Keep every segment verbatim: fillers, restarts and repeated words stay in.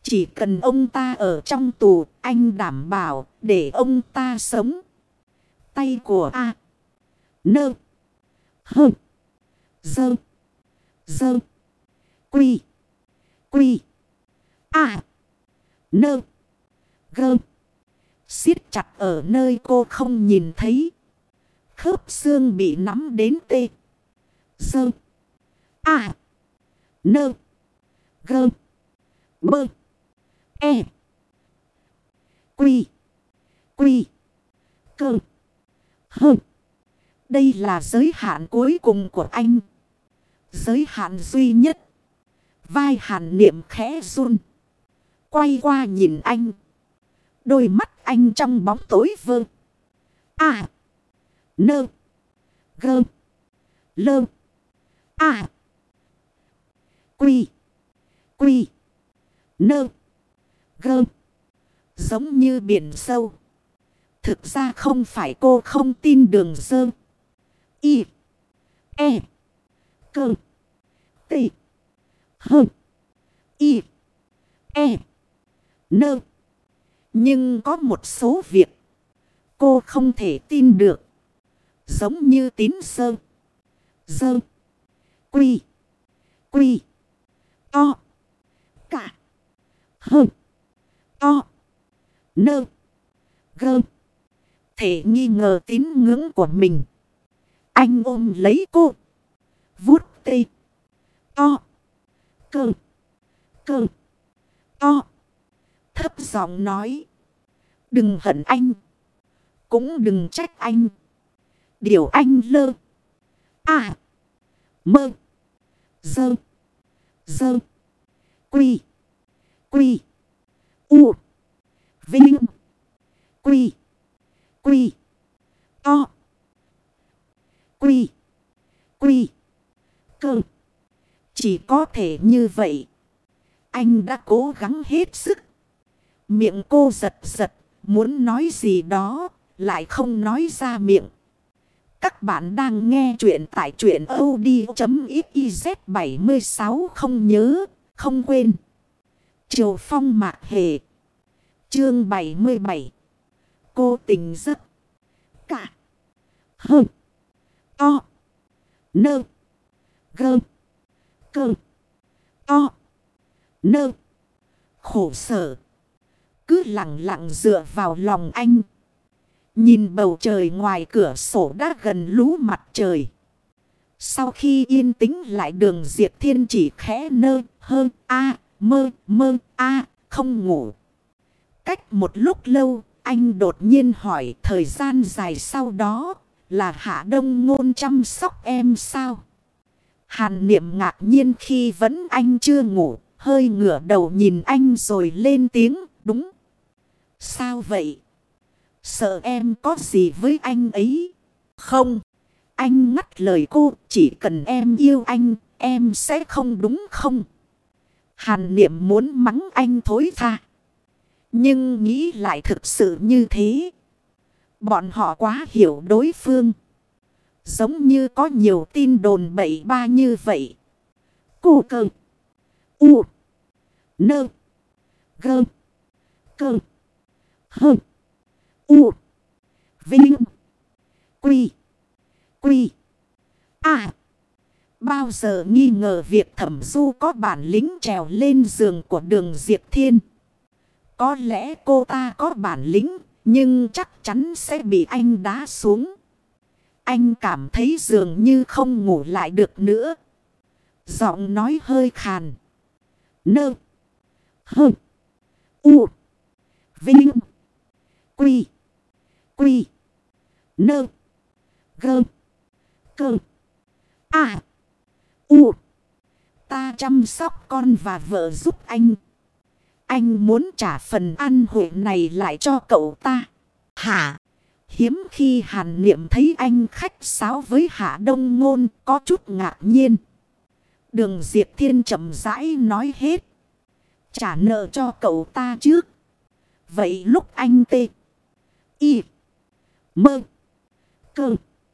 Chỉ cần ông ta ở trong tù, anh đảm bảo để ông ta sống. Tay của A. Nơ. Hơ. Dơ. Dơ. Quy. Quy. A. Nơ. Gơ. Siết chặt ở nơi cô không nhìn thấy. Khớp xương bị nắm đến tê. Dơ. A. Nơ. Gơ. Bơ. E. Quy. Quy. Cơ. Hơ. Đây là giới hạn cuối cùng của anh. Giới hạn duy nhất. Vai Hàn Niệm khẽ run. Quay qua nhìn anh. Đôi mắt anh trong bóng tối vơ. A. Nơ. Gơ. Lơ. A. Quy. Quy. Nơ. Gơ. Giống như biển sâu. Thực ra không phải cô không tin đường dơ. Y. E. Cơ. T. Hơ. Y. E. Nơ. Nhưng có một số việc cô không thể tin được. Giống như tín sơ. Dơ. Quy. Quy. To. Cả. Hơ. To. Nơ. Gơ. Thể nghi ngờ tín ngưỡng của mình. Anh ôm lấy cô. Vuốt tê. To. Cơ. Cơ. To. Thấp giọng nói. Đừng hận anh. Cũng đừng trách anh. Điều anh lơ. À. Mơ. Dơ. Dơ. Quy. Quy. U. Vinh. Quy. Quy. To. Quy. Quy. Cơ. Chỉ có thể như vậy. Anh đã cố gắng hết sức. Miệng cô giật giật. Muốn nói gì đó. Lại không nói ra miệng. Các bạn đang nghe chuyện tại truyện audio.xyz bảy mươi sáu không nhớ, không quên. Triều Phong Mạc Hề. Chương bảy mươi bảy. Cô tình giấc. Cả. Hơ. To. Nơ. Gơ. Cơ. To. Nơ. Khổ sở. Cứ lặng lặng dựa vào lòng anh. Nhìn bầu trời ngoài cửa sổ đã gần lú mặt trời. Sau khi yên tĩnh lại, Đường Diệp Thiên chỉ khẽ nơ hơ a mơ mơ a không ngủ. Cách một lúc lâu anh đột nhiên hỏi thời gian dài sau đó là Hạ Đông Ngôn chăm sóc em sao? Hàn Niệm ngạc nhiên khi vẫn anh chưa ngủ, hơi ngửa đầu nhìn anh rồi lên tiếng đúng. Sao vậy? Sợ em có gì với anh ấy? Không. Anh ngắt lời cô. Chỉ cần em yêu anh, em sẽ không đúng không? Hàn Niệm muốn mắng anh thối tha. Nhưng nghĩ lại thực sự như thế. Bọn họ quá hiểu đối phương. Giống như có nhiều tin đồn bậy ba như vậy. Cô cơ. U. Nơ. Gơ. Cơ. Hơ. U. Vinh. Quy. Quy. À. Bao giờ nghi ngờ việc Thẩm Du có bản lĩnh trèo lên giường của Đường Diệp Thiên. Có lẽ cô ta có bản lĩnh, nhưng chắc chắn sẽ bị anh đá xuống. Anh cảm thấy dường như không ngủ lại được nữa. Giọng nói hơi khàn. Nơ. Hơ. U. Vinh. Quy. Quy. Nơ. Gơ. Cơ. À. U. Ta chăm sóc con và vợ giúp anh. Anh muốn trả phần ăn hội này lại cho cậu ta. Hả? Hiếm khi Hàn Niệm thấy anh khách sáo với Hạ Đông Ngôn, có chút ngạc nhiên. Đường Diệp Thiên chậm rãi nói hết. Trả nợ cho cậu ta trước. Vậy lúc anh tê. Y. Mơ. Cơ.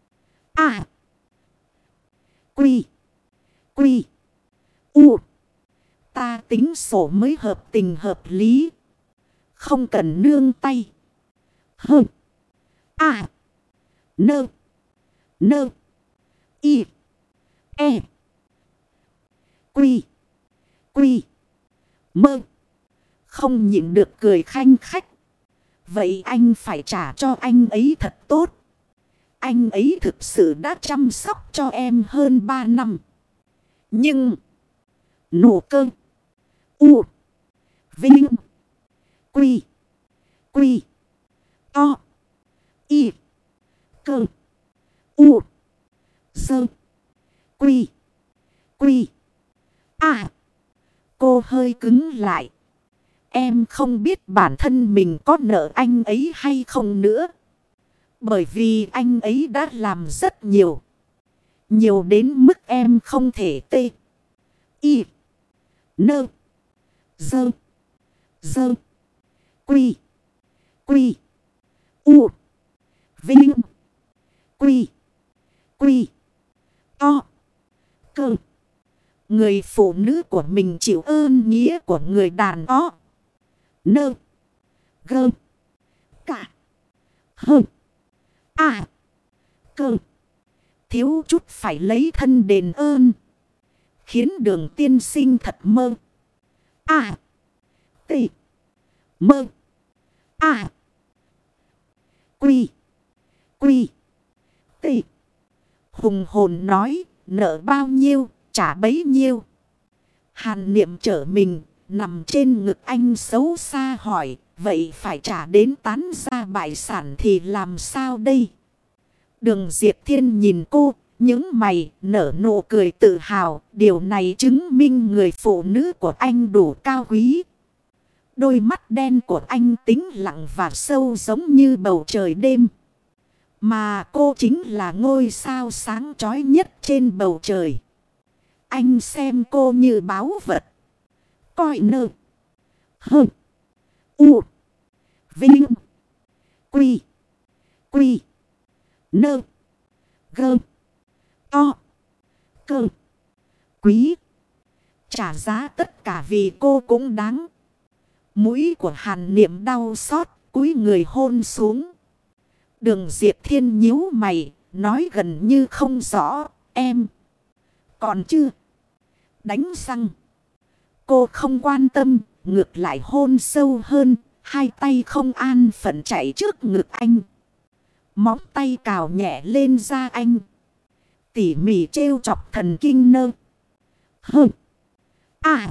À. Quy. Quy. U. ta tính sổ mới hợp tình hợp lý. Không cần nương tay. Hơ. À. Nơ. Nơ. Y. E. Quy. Quy. Mơ. Không nhịn được cười khanh khách. Vậy anh phải trả cho anh ấy thật tốt. Anh ấy thực sự đã chăm sóc cho em hơn ba năm. Nhưng. Nụ cơ. U. Vinh. Quy. Quy. To. Y. Cơ. U. Sơ. Quy. Quy. À. Cô hơi cứng lại. Em không biết bản thân mình có nợ anh ấy hay không nữa. Bởi vì anh ấy đã làm rất nhiều. Nhiều đến mức em không thể tê. Y. Nơ. Dơ. Dơ. Quy. Quy. U. Vinh. Quy. Quy. To. Cơ. Người phụ nữ của mình chịu ơn nghĩa của người đàn ó. Nơ. Gơ. Cả. Hơ. À. Cơ. Thiếu chút phải lấy thân đền ơn. Khiến Đường tiên sinh thật mơ. À. Tị. Mơ. À. Quy. Quy. Tị. Hùng hồn nói, nợ bao nhiêu, trả bấy nhiêu. Hàn Niệm trở mình, nằm trên ngực anh xấu xa hỏi, vậy phải trả đến tán gia bại sản thì làm sao đây? Đường Diệp Thiên nhìn cô, những mày nở nụ cười tự hào, điều này chứng minh người phụ nữ của anh đủ cao quý. Đôi mắt đen của anh tĩnh lặng và sâu giống như bầu trời đêm. Mà cô chính là ngôi sao sáng chói nhất trên bầu trời. Anh xem cô như báu vật. Coi nơ. Hơ. U. Vinh. Quy. Quy. Nơ. Gơ. To. Cơ. Quý. Trả giá tất cả vì cô cũng đáng. Mũi của Hàn Niệm đau xót, cúi người hôn xuống. Đường Diệp Thiên nhíu mày, nói gần như không rõ, em. Còn chưa? Đánh răng. Cô không quan tâm, ngược lại hôn sâu hơn, hai tay không an phận chạy trước ngực anh. Móng tay cào nhẹ lên da anh. Tỉ mỉ trêu chọc thần kinh nơ. Hơ. À.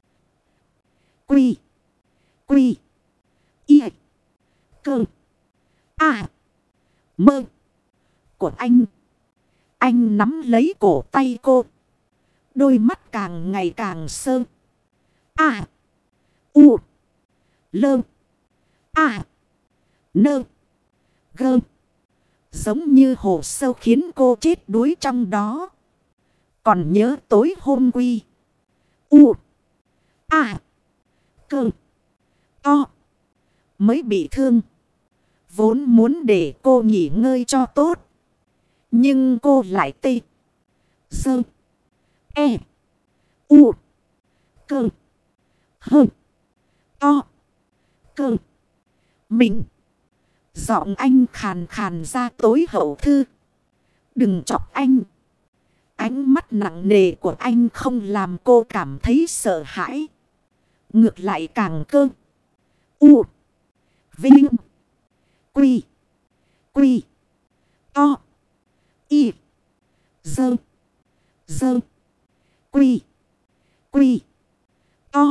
Quy. Quy. Y. Cơ. À. Mơ. Của anh. Anh nắm lấy cổ tay cô. Đôi mắt càng ngày càng sơ. À. U. Lơ. À. Nơ. Gơ. Giống như hồ sâu khiến cô chết đuối trong đó. Còn nhớ tối hôm Quy. U. À. Cơ. To. Mới bị thương. Vốn muốn để cô nghỉ ngơi cho tốt. Nhưng cô lại tê. Sơ. E. U. Cơ. Hơ. To. Cơ. Mình. Giọng anh khàn khàn ra tối hậu thư. Đừng chọc anh. Ánh mắt nặng nề của anh không làm cô cảm thấy sợ hãi. Ngược lại càng cơ. U. Vinh. Quy. Quy. To. Y. Dơ. Dơ. Quy. Quy. To.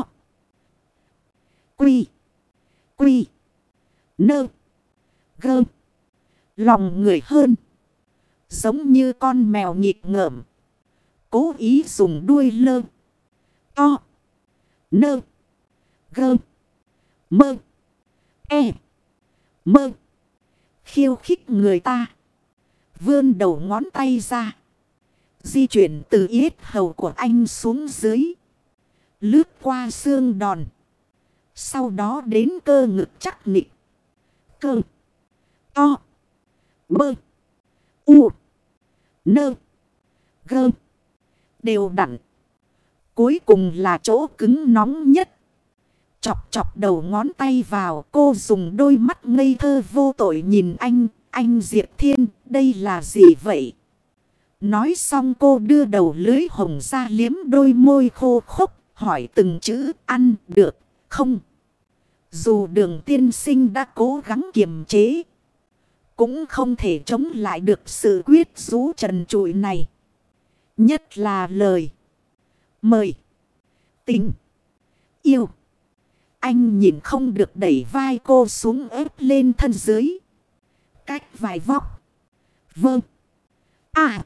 Quy. Quy. Nơ. Gơ. Lòng người hơn. Giống như con mèo nghịch ngợm. Cố ý dùng đuôi lơ. To. Nơ. Gơ. Mơ. E. Mơ. Khiêu khích người ta. Vươn đầu ngón tay ra. Di chuyển từ yết hầu của anh xuống dưới. Lướt qua xương đòn. Sau đó đến cơ ngực chắc nịch. Cơ. To. Bơ. U. Nơ. Gơ. Đều đặn. Cuối cùng là chỗ cứng nóng nhất. Chọc chọc đầu ngón tay vào, cô dùng đôi mắt ngây thơ vô tội nhìn anh. Anh Diệp Thiên, đây là gì vậy? Nói xong cô đưa đầu lưới hồng ra liếm đôi môi khô khốc, hỏi từng chữ ăn được không? Dù Đường tiên sinh đã cố gắng kiềm chế, cũng không thể chống lại được sự quyết rũ trần trụi này. Nhất là lời mời, tình, yêu. Anh nhìn không được đẩy vai cô xuống ép lên thân dưới. Cách vài vóc. Vâng. À.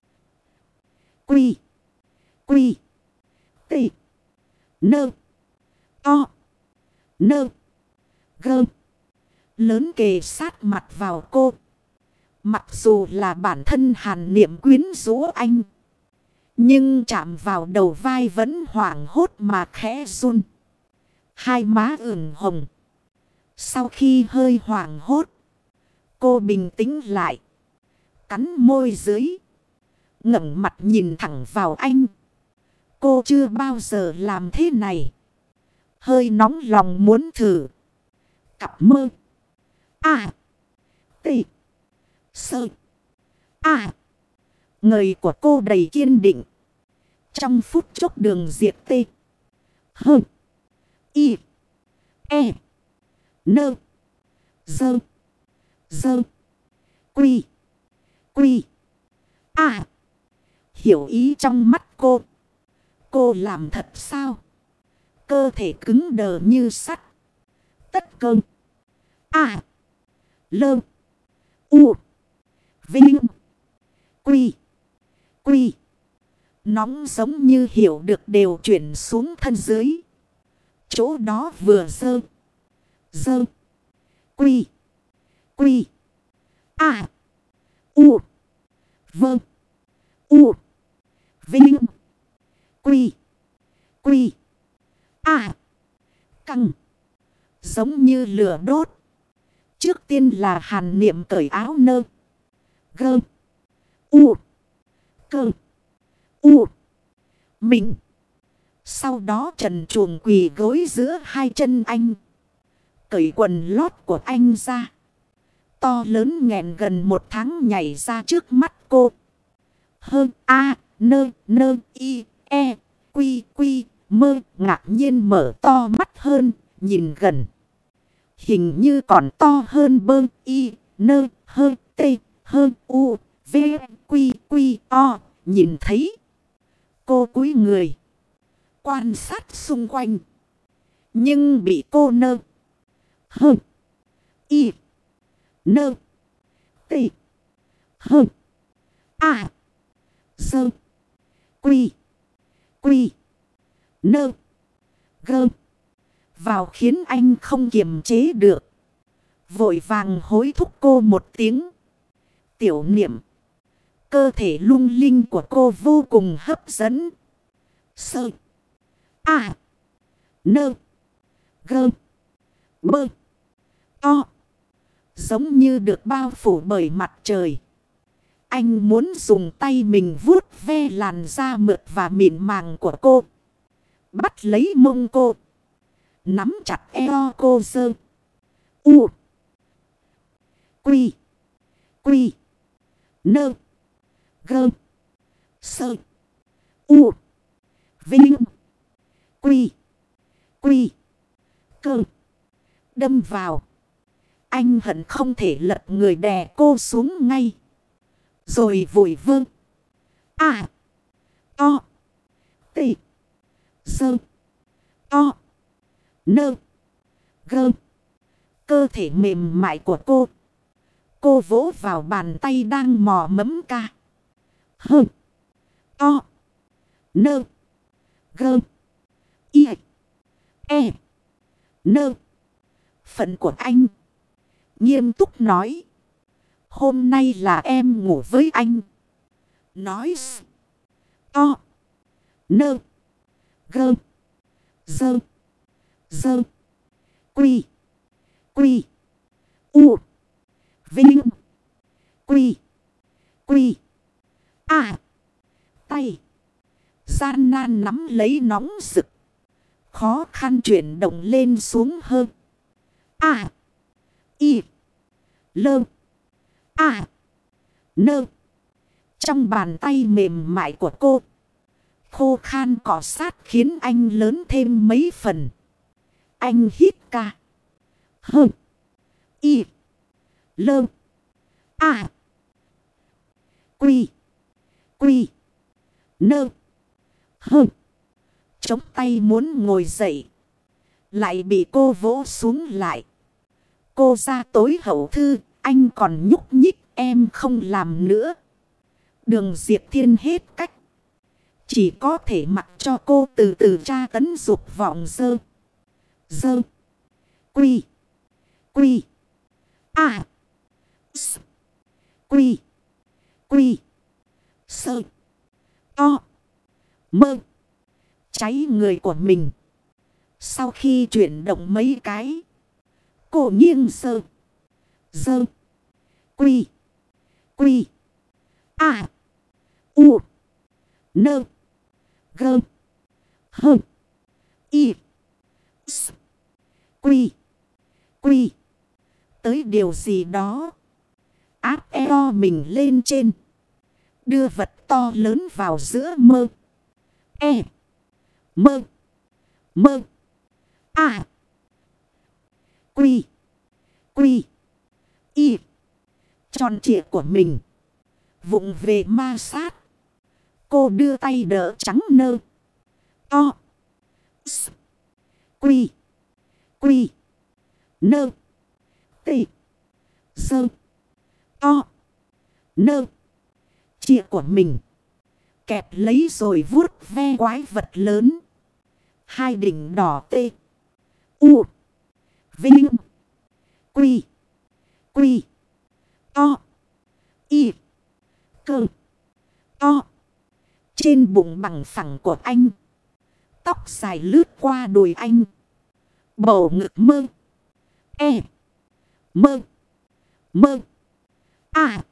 Quy. Quy. Tị. Nơ. To. Nơ. Gơ. Lớn kề sát mặt vào cô. Mặc dù là bản thân Hàn Niệm quyến rũ anh, nhưng chạm vào đầu vai vẫn hoảng hốt mà khẽ run. Hai má ửng hồng. Sau khi hơi hoảng hốt, cô bình tĩnh lại. Cắn môi dưới, ngẩng mặt nhìn thẳng vào anh. Cô chưa bao giờ làm thế này. Hơi nóng lòng muốn thử. Cặp mơ. À. Tị. Sơ. À. Người của cô đầy kiên định. Trong phút chốc Đường Diệp tê. Hơ. Y. E. Nơ. Dơ. Dơ. Quy. Quy. À. Hiểu ý trong mắt cô. Cô làm thật sao? Cơ thể cứng đờ như sắt. Tất cơ. À. Lơ. U. Vinh. Quy. Quy. Nóng giống như hiểu được đều chuyển xuống thân dưới. Chỗ đó vừa dơ. Dơ. Quy. Quy. À. U. Vâng. U. Vinh. Quy. Quy. À. Căng. Giống như lửa đốt. Trước tiên là Hàn Niệm cởi áo nơ. Gơ. U. Cơ. U. Mình. Sau đó trần truồng quỳ gối giữa hai chân anh. Cởi quần lót của anh ra. To lớn nghẹn gần một tháng nhảy ra trước mắt cô. Hơ a nơ nơ y e quy quy mơ ngạc nhiên mở to mắt hơn nhìn gần. Hình như còn to hơn bơ y nơ hơ tê hơ u v quy quy o nhìn thấy. Cô cúi người quan sát xung quanh. Nhưng bị cô nơ. Hơ. Y. Nơ. Tị. Hơ. À. Dơ. Quy. Quy. Nơ. Gơ. Vào khiến anh không kiềm chế được. Vội vàng hối thúc cô một tiếng. Tiểu Niệm. Cơ thể lung linh của cô vô cùng hấp dẫn. Sơ. À. Nơ. Gơ. Bơ. To. Giống như được bao phủ bởi mặt trời. Anh muốn dùng tay mình vuốt ve làn da mượt và mịn màng của cô. Bắt lấy mông cô. Nắm chặt eo cô sơ. U. Quy. Quy. Nơ. Gơ. Sơ. U. Vinh. Quy. Quy. Cơ. Đâm vào. Anh hận không thể lật người đè cô xuống ngay. Rồi vội vơ. À. To. Tị. Sơ. To. Nơ. Gơ. Cơ thể mềm mại của cô. Cô vỗ vào bàn tay đang mò mẫm ca. Hơ. To. Nơ. Gơ. Y. E. Nơ. Phận của anh. Nghiêm túc nói. Hôm nay là em ngủ với anh. Nói. To. Nơ. Gơ. Dơ. Dơ. Quy. Quy. U. Vinh. Quy. Quy. À. Tay. Gian nan nắm lấy nóng rực. Khó khăn chuyển động lên xuống hơn. À. Y. Lơ. À. Nơ. Trong bàn tay mềm mại của cô. Khô khan cọ sát khiến anh lớn thêm mấy phần. Anh hít ca. Hơ. Y. Lơ. À. Quy. Quy. Nơ. Hơ. Chống tay muốn ngồi dậy. Lại bị cô vỗ xuống lại. Cô ra tối hậu thư. Anh còn nhúc nhích, em không làm nữa. Đường Diệp Thiên hết cách. Chỉ có thể mặc cho cô từ từ tra tấn dục vọng dơ. Dơ. Quy. Quy. À. S. Quy. Quy. Sơ. To. Mơ. Cháy người của mình. Sau khi chuyển động mấy cái. Cô nghiêng sơ. Dơ. Quy. Quy. À. U. Nơ. Gơ. Hơ. Y. S. Quy. Quy. Tới điều gì đó. Áp eo mình lên trên. Đưa vật to lớn vào giữa mơ. E. Mơ. Mơ. À. Quy. Quy. Y. Tròn trịa của mình. Vụng về ma sát. Cô đưa tay đỡ trắng nơ. To. S. Quy. Quy. Nơ. Tị. Sơ. To. Nơ. Chịa của mình. Kẹp lấy rồi vuốt ve quái vật lớn. Hai đỉnh đỏ tê. U. Vinh. Quy. Quy. To. Y. Cơ. To. Trên bụng bằng phẳng của anh. Tóc dài lướt qua đùi anh. Bầu ngực mơ. E. Mơ. Mơ. À.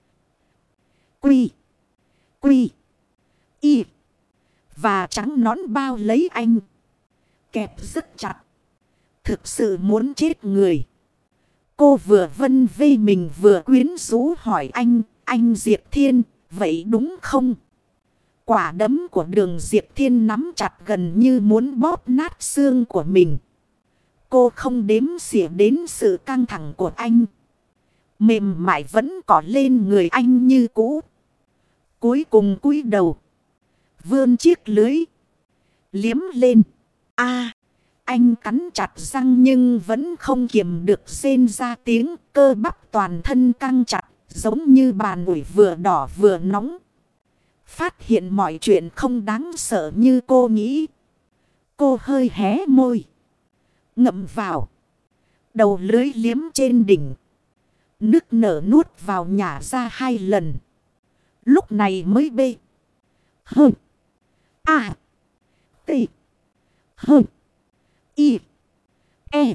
Quy. Quy. Y. Và trắng nón bao lấy anh. Kẹp rất chặt. Thực sự muốn chết người. Cô vừa vân vê mình vừa quyến rũ hỏi anh. Anh Diệp Thiên, vậy đúng không? Quả đấm của Đường Diệp Thiên nắm chặt gần như muốn bóp nát xương của mình. Cô không đếm xỉa đến sự căng thẳng của anh. Mềm mại vẫn cỏ lên người anh như cũ. Cuối cùng cúi đầu. Vươn chiếc lưới. Liếm lên. A. Anh cắn chặt răng nhưng vẫn không kiềm được rên ra tiếng. Cơ bắp toàn thân căng chặt. Giống như bàn ủi vừa đỏ vừa nóng. Phát hiện mọi chuyện không đáng sợ như cô nghĩ. Cô hơi hé môi. Ngậm vào. Đầu lưới liếm trên đỉnh. Nước nở nuốt vào nhả ra hai lần. Lúc này mới bê. Hơ. À. Tị. Hơ. Y. E.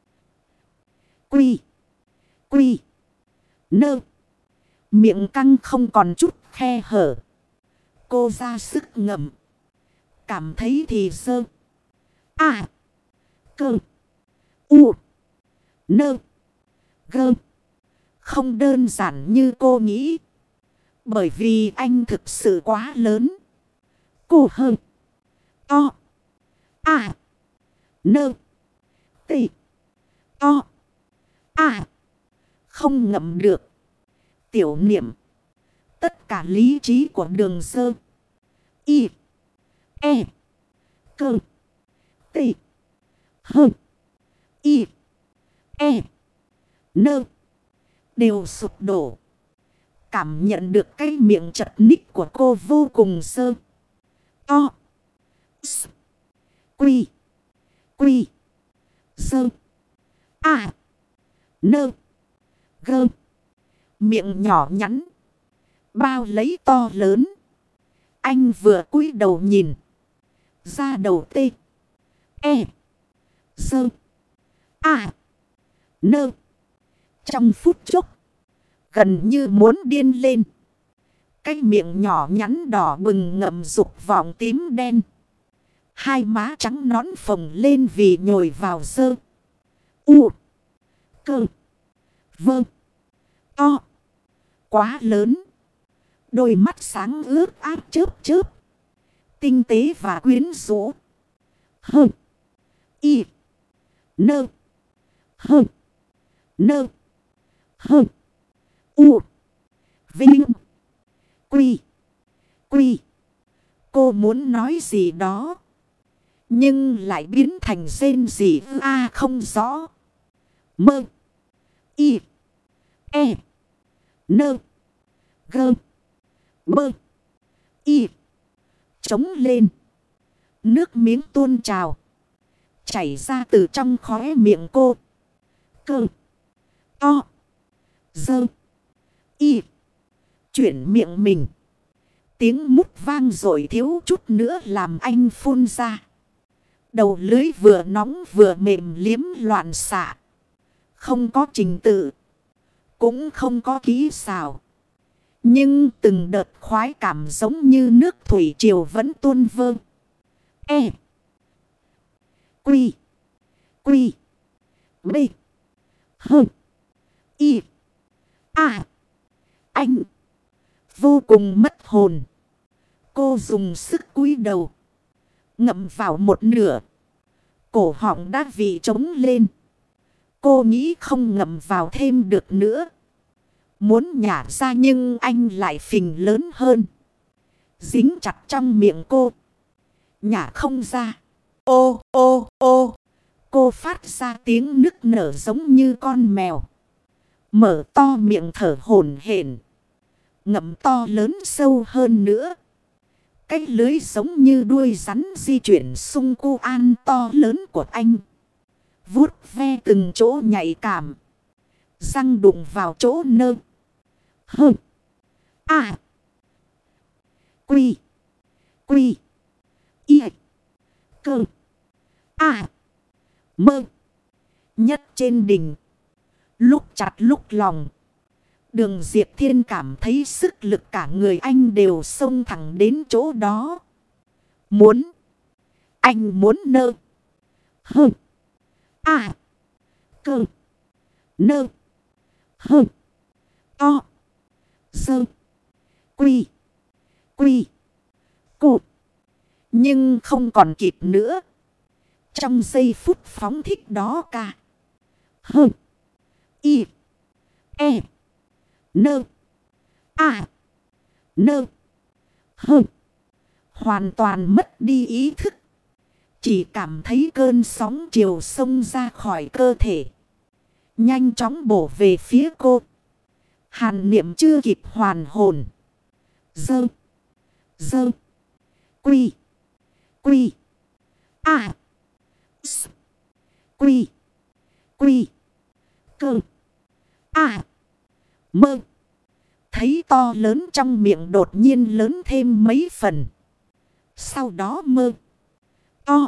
Quy. Quy. Nơ. Miệng căng không còn chút khe hở. Cô ra sức ngậm. Cảm thấy thì sơ. À. Cơ. U. Nơ. Gơ. Không đơn giản như cô nghĩ. Bởi vì anh thực sự quá lớn. Cô hơn. To. À. Nơ. Tị. To. À. Không ngậm được. Tiểu niệm. Tất cả lý trí của Đường Sơ. Y. E. Cơ. Tị. Hơ. Y. E. Nơ. Đều sụp đổ. Cảm nhận được cái miệng chật ních của cô vô cùng sơ. To. S. Quy. Quy. Sơ. À. Nơ. Gơ. Miệng nhỏ nhắn. Bao lấy to lớn. Anh vừa cúi đầu nhìn. Da đầu tê. E. Sơ. À. Nơ. Trong phút chốc. Gần như muốn điên lên. Cái miệng nhỏ nhắn đỏ bừng ngậm dục vọng tím đen. Hai má trắng nõn phồng lên vì nhồi vào dơ. U. Cơ. Vơ. To. Quá lớn. Đôi mắt sáng ướt át chớp chớp. Tinh tế và quyến rũ. Hơ. Y. Nơ. Hơ. Nơ. Hơ. U. Vinh. Quy. Quy. Cô muốn nói gì đó. Nhưng lại biến thành rên gì a à không rõ. Mơ. Y. E. Nơ. Gơ. Bơ. Y. Trống lên. Nước miếng tuôn trào. Chảy ra từ trong khóe miệng cô. Cơ. To. Dơ. Y. Chuyển miệng mình. Tiếng mút vang rồi thiếu chút nữa làm anh phun ra. Đầu lưới vừa nóng vừa mềm liếm loạn xạ. Không có trình tự. Cũng không có kỹ xảo. Nhưng từng đợt khoái cảm giống như nước thủy triều vẫn tuôn vơ. E. Quy. Quy. B. Hơ. Y. À. Anh. Vô cùng mất hồn. Cô dùng sức cúi đầu. Ngậm vào một nửa. Cổ họng đã vị trống lên. Cô nghĩ không ngậm vào thêm được nữa. Muốn nhả ra nhưng anh lại phình lớn hơn. Dính chặt trong miệng cô. Nhả không ra. Ô ô ô. Cô phát ra tiếng nức nở giống như con mèo. Mở to miệng thở hổn hển. Ngậm to lớn sâu hơn nữa. Cái lưới giống như đuôi rắn di chuyển xung cu an to lớn của anh. Vuốt ve từng chỗ nhạy cảm. Răng đụng vào chỗ nơ. Hơ. À. Quy. Quy. Y. Cơ. À. Mơ. Nhất trên đỉnh. Lúc chặt lúc lòng. Đường Diệp Thiên cảm thấy sức lực cả người anh đều xông thẳng đến chỗ đó. Muốn. Anh muốn nơ. Hơ. À. Cơ. Nơ. Hơ. To. Dơ. Quy. Quy. Cô. Nhưng không còn kịp nữa. Trong giây phút phóng thích đó ca. Hơ. Y. E. Nơ. À. Nơ. Hơ. Hoàn toàn mất đi ý thức. Chỉ cảm thấy cơn sóng chiều sông ra khỏi cơ thể. Nhanh chóng bổ về phía cô. Hàn Niệm chưa kịp hoàn hồn. Dơ. Dơ. Quy. Quy. À. S. Quy. Quy. Cơ. À. Mơ. Thấy to lớn trong miệng đột nhiên lớn thêm mấy phần. Sau đó mơ. To.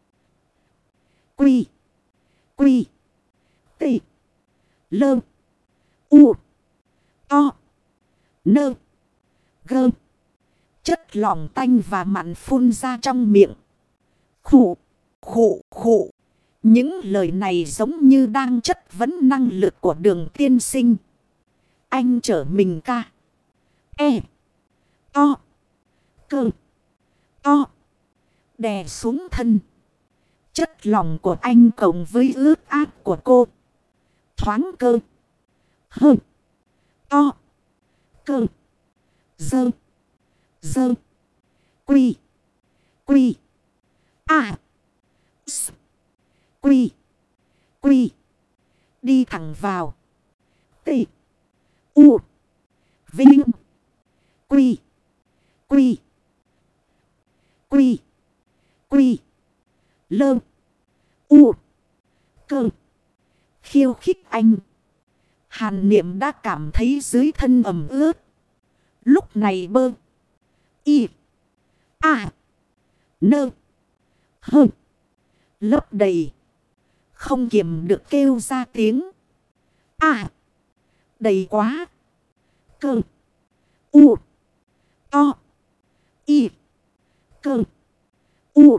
Quy. Quy. T. Lơ. U. To. Nơ. Gơ. Chất lỏng tanh và mặn phun ra trong miệng. Khụ. Khụ. Khụ. Những lời này giống như đang chất vấn năng lực của Đường tiên sinh. Anh trở mình ca. E. To. Cơ. To. Đè xuống thân. Chất lỏng của anh cộng với ướt át của cô. Thoáng cơ. Hơ. To. Cơ. Dơ. Dơ. Quy. Quy. À. S. Quy. Quy. Đi thẳng vào. T. U. Vinh. Quy. Quy. Quy. Quy. Lơ. U. Cơ. Khiêu khích anh. Hàn Niệm đã cảm thấy dưới thân ẩm ướt. Lúc này bơ. Y. À. Nơ. Hơ. Lấp đầy. Không kiềm được kêu ra tiếng. À. Đầy quá. Cơ. U. To. Y. Cơ. U.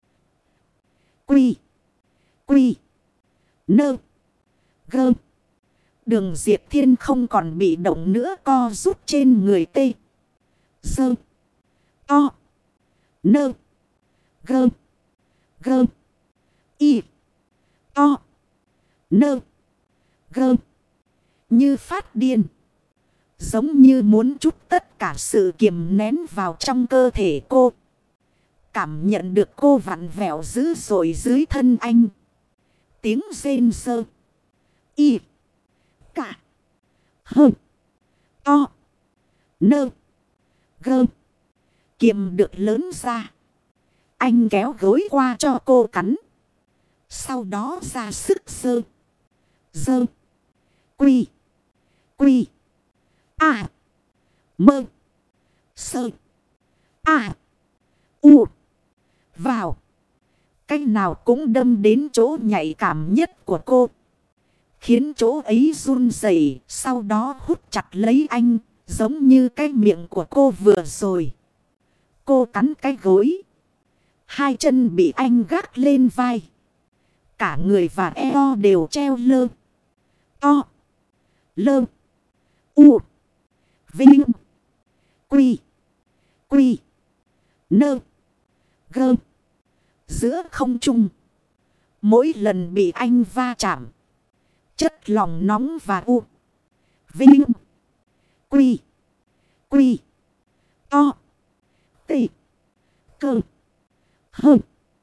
Quy. Quy. Nơ. Gơ. Đường Diệp Thiên không còn bị động nữa, co rút trên người tê. Dơ. To. Nơ. Gơ. Gơ. Y. To. Nơ. Gơ. Như phát điên. Giống như muốn trút tất cả sự kiềm nén vào trong cơ thể cô. Cảm nhận được cô vặn vẹo dữ dội dưới thân anh. Tiếng rên rơ. Y. Cả. Hơ. To. Nơ. Gơ. Kiềm được lớn ra. Anh kéo gối qua cho cô cắn. Sau đó ra sức sơ. Dơ. Quy. Quy. À. Mơ. Sơ. À. U. Vào. Cách nào cũng đâm đến chỗ nhạy cảm nhất của cô. Khiến chỗ ấy run rẩy, sau đó hút chặt lấy anh. Giống như cái miệng của cô vừa rồi. Cô cắn cái gối. Hai chân bị anh gác lên vai. Cả người và eo đều treo lơ. To. Lơ. U. Vinh. Quy. Quy. Nơ. Gơ. Giữa không trung. Mỗi lần bị anh va chạm. Chất lỏng nóng và u. Vinh. Quy. Quy. To. Tị. Cơ. Hơ.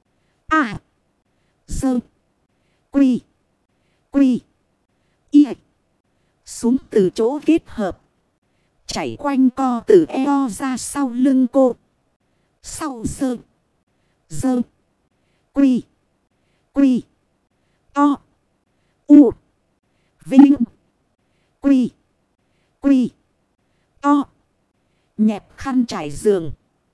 À. Sơ. Quy. Quy. Y. Xuống từ chỗ kết hợp. Chảy quanh co từ eo ra sau lưng cô. Sau sơ. Dơ. Quy. Quy. To. U. Vinh. Quy. Quy. To. Nhẹp khăn trải giường.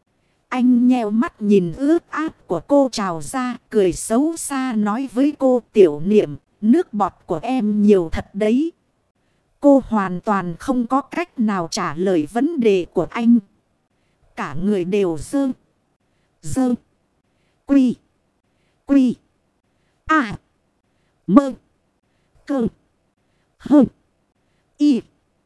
Anh nheo mắt nhìn ướt át của cô trào ra. Cười xấu xa nói với cô: Tiểu Niệm, nước bọt của em nhiều thật đấy. Cô hoàn toàn không có cách nào trả lời vấn đề của anh. Cả người đều dơ. Dơ. Quy. Quy. À. Mơ. Cơ. Hơ. Y.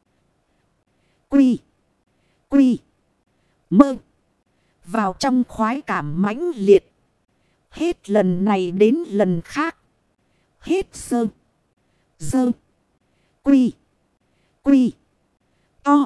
Quy. Quy. Mơ. Vào trong khoái cảm mãnh liệt. Hết lần này đến lần khác. Hết sơ. Dơ. Quy. Quy. To.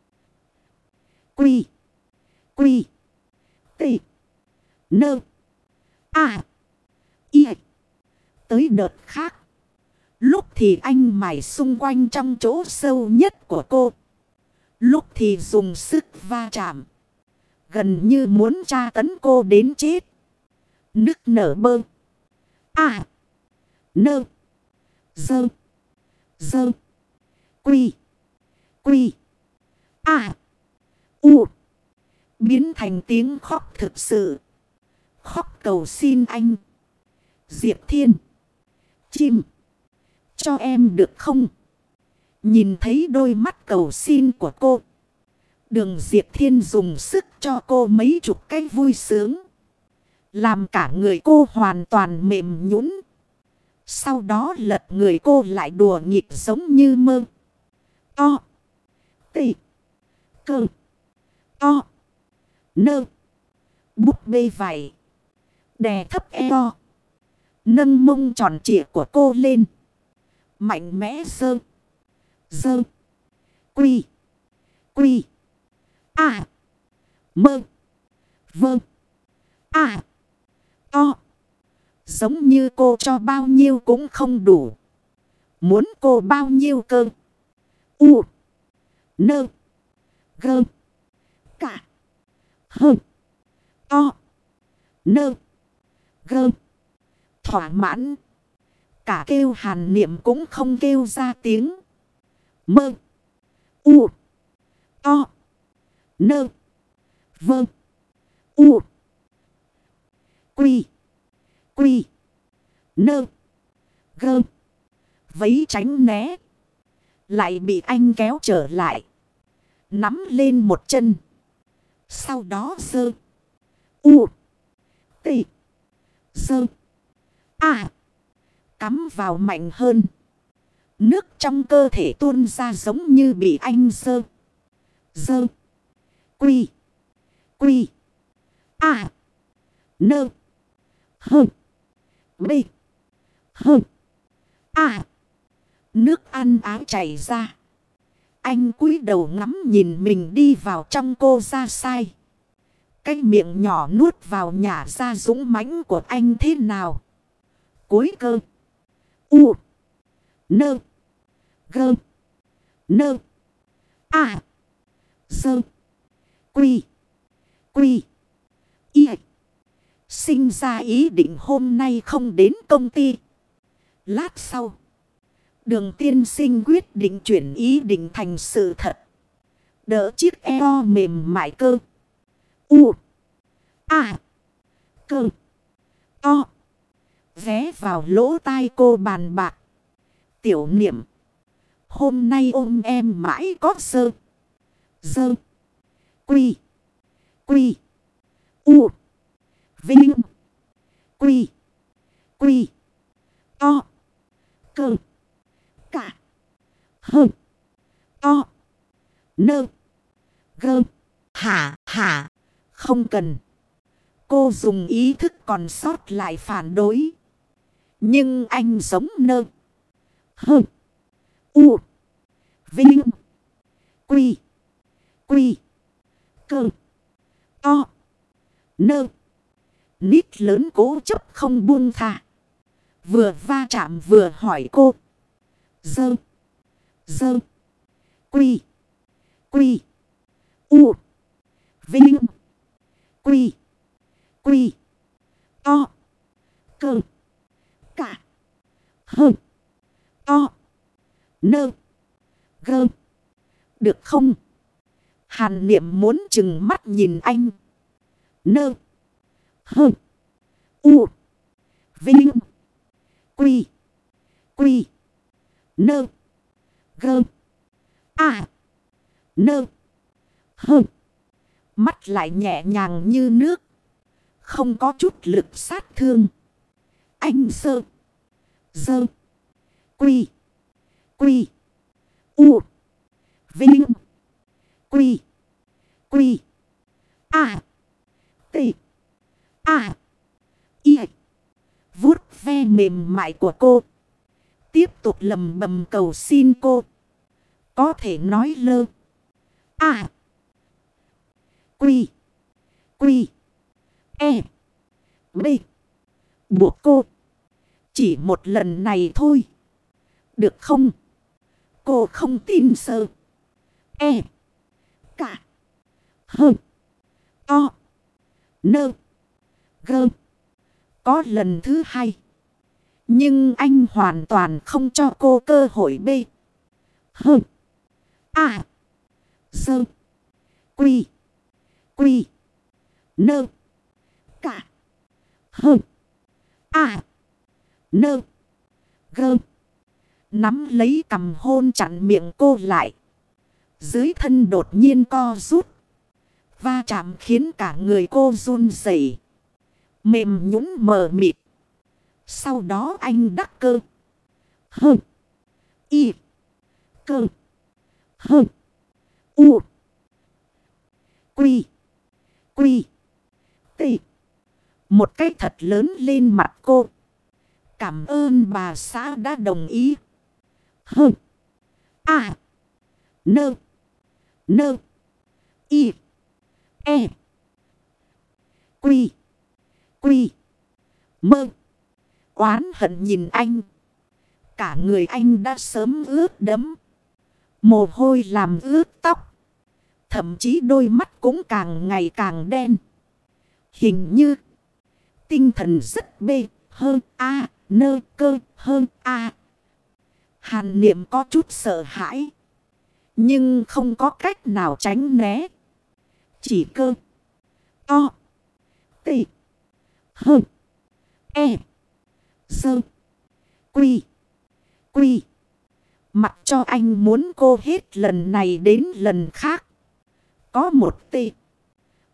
Quy. Quy. Tị. Nơ. À. Y. Tới đợt khác. Lúc thì anh mải xung quanh trong chỗ sâu nhất của cô. Lúc thì dùng sức va chạm. Gần như muốn tra tấn cô đến chết. Nức nở bơ. À. Nơ. Dơ. Dơ. Quy. Quy. À. U. Biến thành tiếng khóc thực sự. Khóc cầu xin anh. Diệp Thiên. Chim. Cho em được không? Nhìn thấy đôi mắt cầu xin của cô. Đường Diệp Thiên dùng sức cho cô mấy chục cái vui sướng. Làm cả người cô hoàn toàn mềm nhũn. Sau đó lật người cô lại đùa nghịch giống như mơ. To. Tị. Cơ. To. Nơ. Búp bê vải. Đè thấp eo. Nâng mông tròn trịa của cô lên. Mạnh mẽ sơ. Dơ. Quy. Quy. À. Mơ. Vơ. À. To. Giống như cô cho bao nhiêu cũng không đủ. Muốn cô bao nhiêu cơ. U. Nơ. Gơ. Cả. Hơ. To. Nơ. Gơ. Thỏa mãn. Cả kêu hàn niệm cũng không kêu ra tiếng. Mơ. U. To. Nơ. Vơ. U. Quy. Quy. Nơ. Gơ. Vấy tránh né. Lại bị anh kéo trở lại. Nắm lên một chân. Sau đó sơ. U. T. Sơ. A. Cắm vào mạnh hơn. Nước trong cơ thể tuôn ra giống như bị anh sơ. Sơ. Quy. Quy. A. Nơ. Hơ. B. Hơ. A. Nước ăn áo chảy ra. Anh cúi đầu ngắm nhìn mình đi vào trong cô ra sai. Cái miệng nhỏ nuốt vào nhả ra dũng mãnh của anh thế nào. Cuối cơ. U. Nơ. Gơ. Nơ. A. Sơ. Quy. Quy. Y. Sinh ra ý định hôm nay không đến công ty. Lát sau. Đường tiên sinh quyết định chuyển ý định thành sự thật. Đỡ chiếc eo mềm mại cơ. U. A. Cơ. To. Vé vào lỗ tai cô bàn bạc. Tiểu niệm. Hôm nay ôm em mãi có sơ. Sơ. Quy. Quy. U. Vinh. Quy. Quy. To. Cơ. Cả. Hơ. To. Nơ. Gơ. Hả hả. Không cần. Cô dùng ý thức còn sót lại phản đối. Nhưng anh giống nơ. Hơ. U. Vinh. Quy. Quy. Cơ. To. Nơ. Nít lớn cố chấp không buông tha. Vừa va chạm vừa hỏi cô. Dơ. Dơ. Quy. Quy. U. Vinh. Quy. Quy. To. Cơ. Cả. Hơ. To. Nơ. Gơ. Được không? Hàn Niệm muốn chừng mắt nhìn anh. Nơ. Hơ. U. Vinh. Quy. Quy. Nơ. Gơ. A. Nơ. Hơ. Mắt lại nhẹ nhàng như nước. Không có chút lực sát thương. Anh sơ. Sơ. Quy. Quy. U. Vinh. Quy. Quy. A. T. A. Y. Vuốt ve mềm mại của cô. Tiếp tục lầm bầm cầu xin cô. Có thể nói lơ. A. Quy. Quy. E. B. Buộc cô. Chỉ một lần này thôi. Được không? Cô không tin sơ. E. Cả. Hơ. To. Nơ. Gơ. Có lần thứ hai. Nhưng anh hoàn toàn không cho cô cơ hội B. Hơ. A. Sơ. Quy. Quy. Nơ. Cả. Hơ. A. Nơ. Gơ. Nắm lấy cằm hôn chặn miệng cô lại. Dưới thân đột nhiên co rút. Va chạm khiến cả người cô run rẩy, mềm nhũn mờ mịt. Sau đó anh đắc cơ. Hơ. Y. Cơ. Hơ. U. Quy. Quy. T. Một cái thật lớn lên mặt cô. Cảm ơn bà xã đã đồng ý. Hơ. A. Nơ. Nơ. Y. E. Quy. Quy. Mơ. Oán hận nhìn anh. Cả người anh đã sớm ướt đẫm. Mồ hôi làm ướt tóc. Thậm chí đôi mắt cũng càng ngày càng đen. Hình như tinh thần rất bê hơn A. Nơ cơ hơn A. Hàn Niệm có chút sợ hãi. Nhưng không có cách nào tránh né. Chỉ cơ. To. T. Hơ. E. Sơ. Quy. Quy. Mặc cho anh muốn cô hết lần này đến lần khác. Có một T.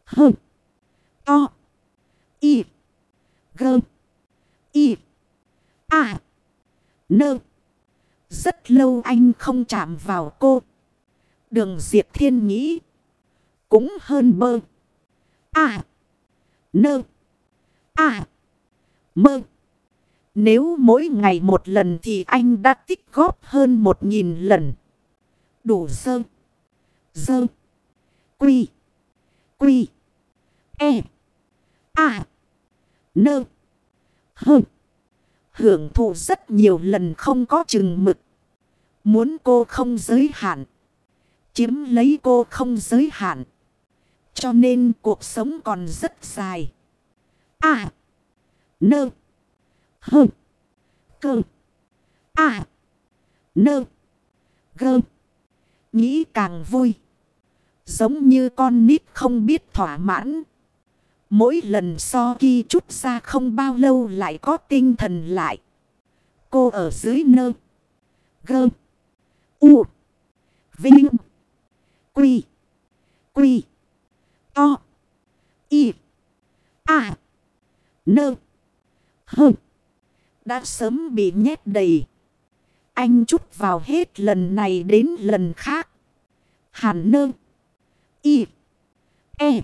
Hơ. To. Y. Gơ. Y. À. Nơ. Rất lâu anh không chạm vào cô. Đường Diệp Thiên nghĩ. Cũng hơn bơ. À. Nơ. À. Mơ. Nếu mỗi ngày một lần thì anh đã tích góp hơn một nghìn lần. Đủ sơ. Dơ. Quy. Quy. E. À. Nơ. Hơ. Hưởng thụ rất nhiều lần không có chừng mực. Muốn cô không giới hạn. Chiếm lấy cô không giới hạn. Cho nên cuộc sống còn rất dài. À. Nơ. Hơ. Cơ. À. Nơ. Gơ. Nghĩ càng vui. Giống như con nít không biết thỏa mãn. Mỗi lần so ki chút ra không bao lâu lại có tinh thần lại. Cô ở dưới nơ. Gơ. U. Vinh. Quy. Quy. To. Y. À. Nơ. Hơ. Đã sớm bị nhét đầy. Anh trút vào hết lần này đến lần khác. Hàn nơ. Y. E.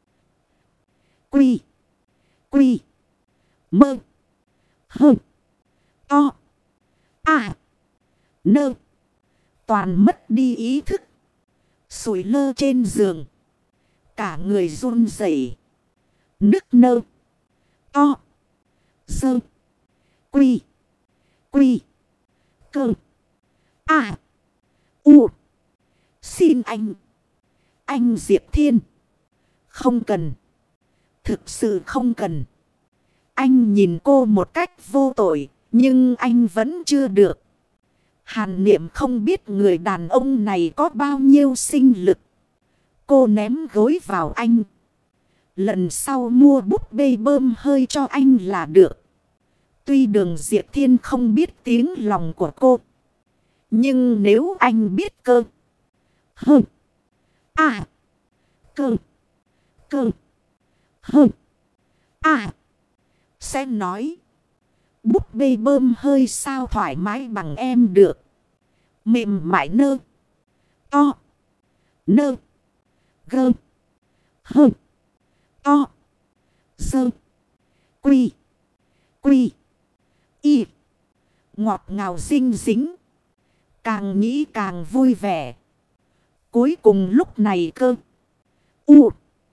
Quy. Quy. Mơ. Hơ. To. À. Nơ. Toàn mất đi ý thức. Sủi lơ trên giường. Cả người run rẩy. Nức nơ. To. Dơ. Quy. Quy. Cơ. À. U. Xin anh. Anh Diệp Thiên. Không cần. Thực sự không cần. Anh nhìn cô một cách vô tội. Nhưng anh vẫn chưa được. Hàn Niệm không biết người đàn ông này có bao nhiêu sinh lực. Cô ném gối vào anh. Lần sau mua búp bê bơm hơi cho anh là được. Tuy Đường Diệp Thiên không biết tiếng lòng của cô. Nhưng nếu anh biết cơ. Hơ. À. Cơ. Cơ. Hơ. À. Sẽ nói. Búp bê bơm hơi sao thoải mái bằng em được. Mềm mại nơ. To. Nơ. Gơ. Hơ. To. Dơ. Quy. Quy. Y. Ngọt ngào xinh dính. Càng nghĩ càng vui vẻ. Cuối cùng lúc này cơ. U.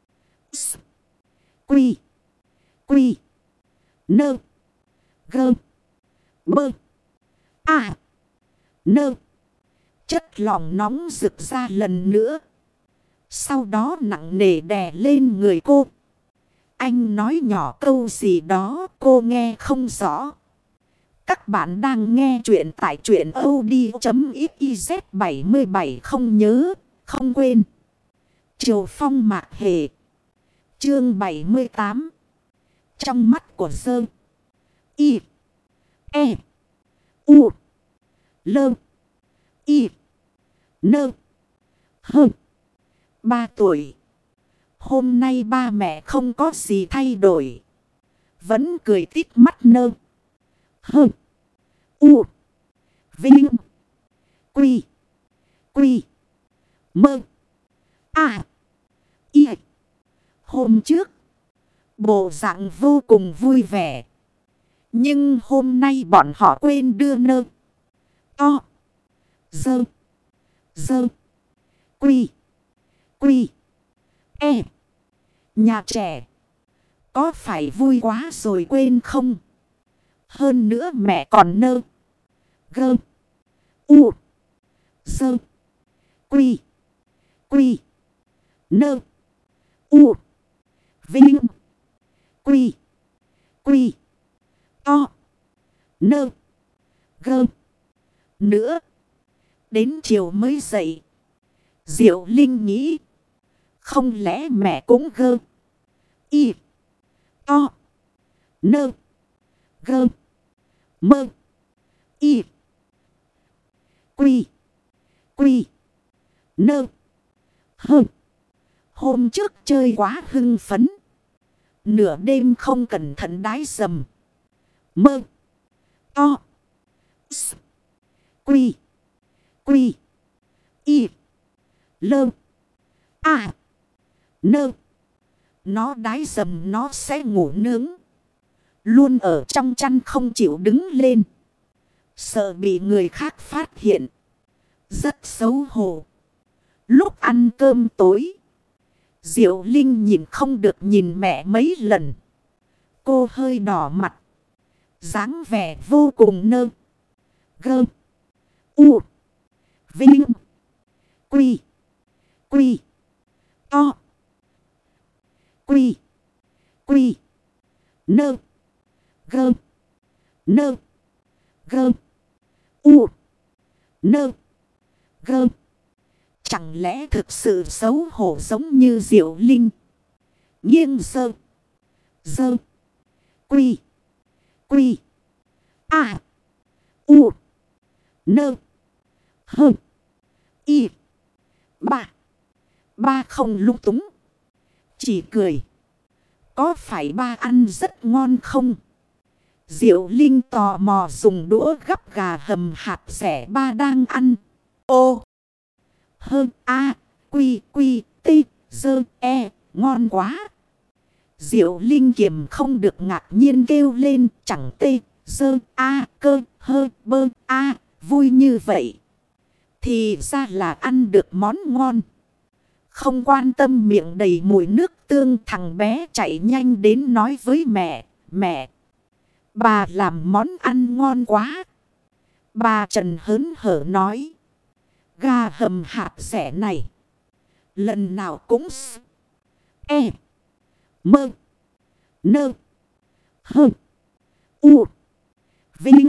S. Quy. Quy. Nơ. Gơ. Bơ. À. Nơ. Chất lỏng nóng rực ra lần nữa. Sau đó nặng nề đè lên người cô. Anh nói nhỏ câu gì đó cô nghe không rõ. Các bạn đang nghe chuyện tại truyện audio chấm xyz bảy mươi bảy không nhớ, không quên. Triều Phong Mạc Hề. Chương bảy mươi tám. Trong mắt của Dơ. Y. E. U. Lơ. Y. Nơ. Hơ. Ba tuổi. Hôm nay ba mẹ không có gì thay đổi. Vẫn cười tít mắt nơ. Hơ. U. Vinh. Quy. Quy. Mơ. À. Y. Hôm trước. Bộ dạng vô cùng vui vẻ. Nhưng hôm nay bọn họ quên đưa nơ. To. Dơ. Dơ. Quy. Quy. E. Nhà trẻ. Có phải vui quá rồi quên không? Hơn nữa mẹ còn nơ. Gơ. U. Dơ. Quy. Quy. Nơ. U. Vinh. Quy. Quy. To. Nơ. Gơ. Nữa. Đến chiều mới dậy. Diệu Linh nghĩ. Không lẽ mẹ cũng gơ. Y. To. Nơ. Gơ. Mơ. Y. Quy. Quy. Nơ. Hơ. Hôm trước chơi quá hưng phấn. Nửa đêm không cẩn thận đái dầm. Mơ. To. S. Quy. Quy. Y. Lơ. À. Nơ. Nó đái dầm nó sẽ ngủ nướng. Luôn ở trong chăn không chịu đứng lên. Sợ bị người khác phát hiện. Rất xấu hổ. Lúc ăn cơm tối. Diệu Linh nhìn không được nhìn mẹ mấy lần. Cô hơi đỏ mặt. Dáng vẻ vô cùng nơ. Gơ. U. Vinh. Quy. Quy. To. Quy. Quy. Nơ. Gơ. Nơ. Gơ. U. Nơ. Gơ. Chẳng lẽ thực sự xấu hổ giống như Diệu Linh? Nghiêng sơ. Dơ. Quy. Quy. À. U. Nơ. Hơ. Y. Ba. Ba không lung túng. Chỉ cười. Có phải ba ăn rất ngon không? Diệu Linh tò mò dùng đũa gắp gà hầm hạt rẻ ba đang ăn. Ô. Hơn A. Quy. Quy. T. Dơ. E. Ngon quá. Diệu Linh kiềm không được ngạc nhiên kêu lên. Chẳng T. Dơ. A. Cơ. Hơ. Bơ. A. Vui như vậy. Thì ra là ăn được món ngon. Không quan tâm miệng đầy mùi nước tương, thằng bé chạy nhanh đến nói với mẹ. Mẹ. Bà làm món ăn ngon quá. Bà Trần hớn hở nói. Gà hầm hạt rẻ này. Lần nào cũng s. E. Mơ. Nơ. Hơ. U. Vinh.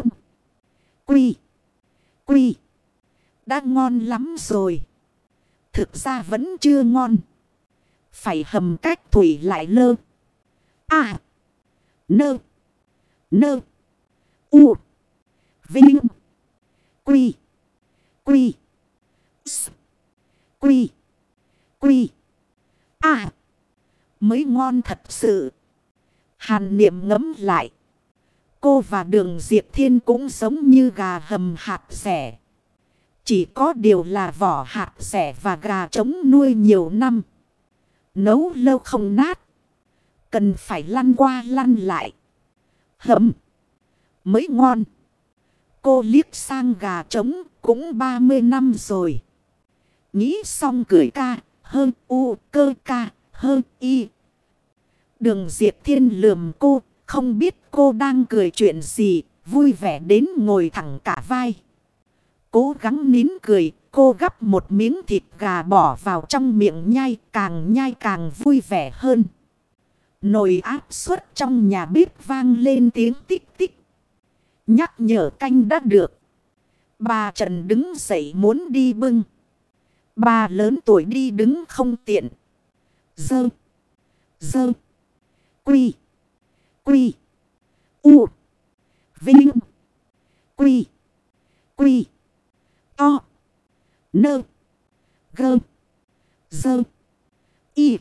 Quy. Quy. Đã ngon lắm rồi. Thực ra vẫn chưa ngon. Phải hầm cách thủy lại lơ. À. Nơ. Nơ. U. Vinh. Quy. Quy. S. Quy. Quy. À. Mới ngon thật sự. Hàn Niệm ngấm lại. Cô và Đường Diệp Thiên cũng giống như gà hầm hạt rẻ. Chỉ có điều là vỏ hạt rẻ và gà trống nuôi nhiều năm. Nấu lâu không nát. Cần phải lăn qua lăn lại. Hầm. Mới ngon. Cô liếc sang gà trống cũng ba mươi năm rồi. Nghĩ xong cười ca. Hơn u cơ ca. Hơn y. Đường Diệp Thiên lườm cô. Không biết cô đang cười chuyện gì. Vui vẻ đến ngồi thẳng cả vai. Cố gắng nín cười. Cô gắp một miếng thịt gà bỏ vào trong miệng nhai. Càng nhai càng vui vẻ hơn. Nồi áp suất trong nhà bếp vang lên tiếng tích tích. Nhắc nhở canh đã được. Bà Trần đứng dậy muốn đi bưng. Bà lớn tuổi đi đứng không tiện. Dơ. Dơ. Quy. Quy. U. Vinh. Quy. Quy. To. Nơ. Gơ. Dơ. Y.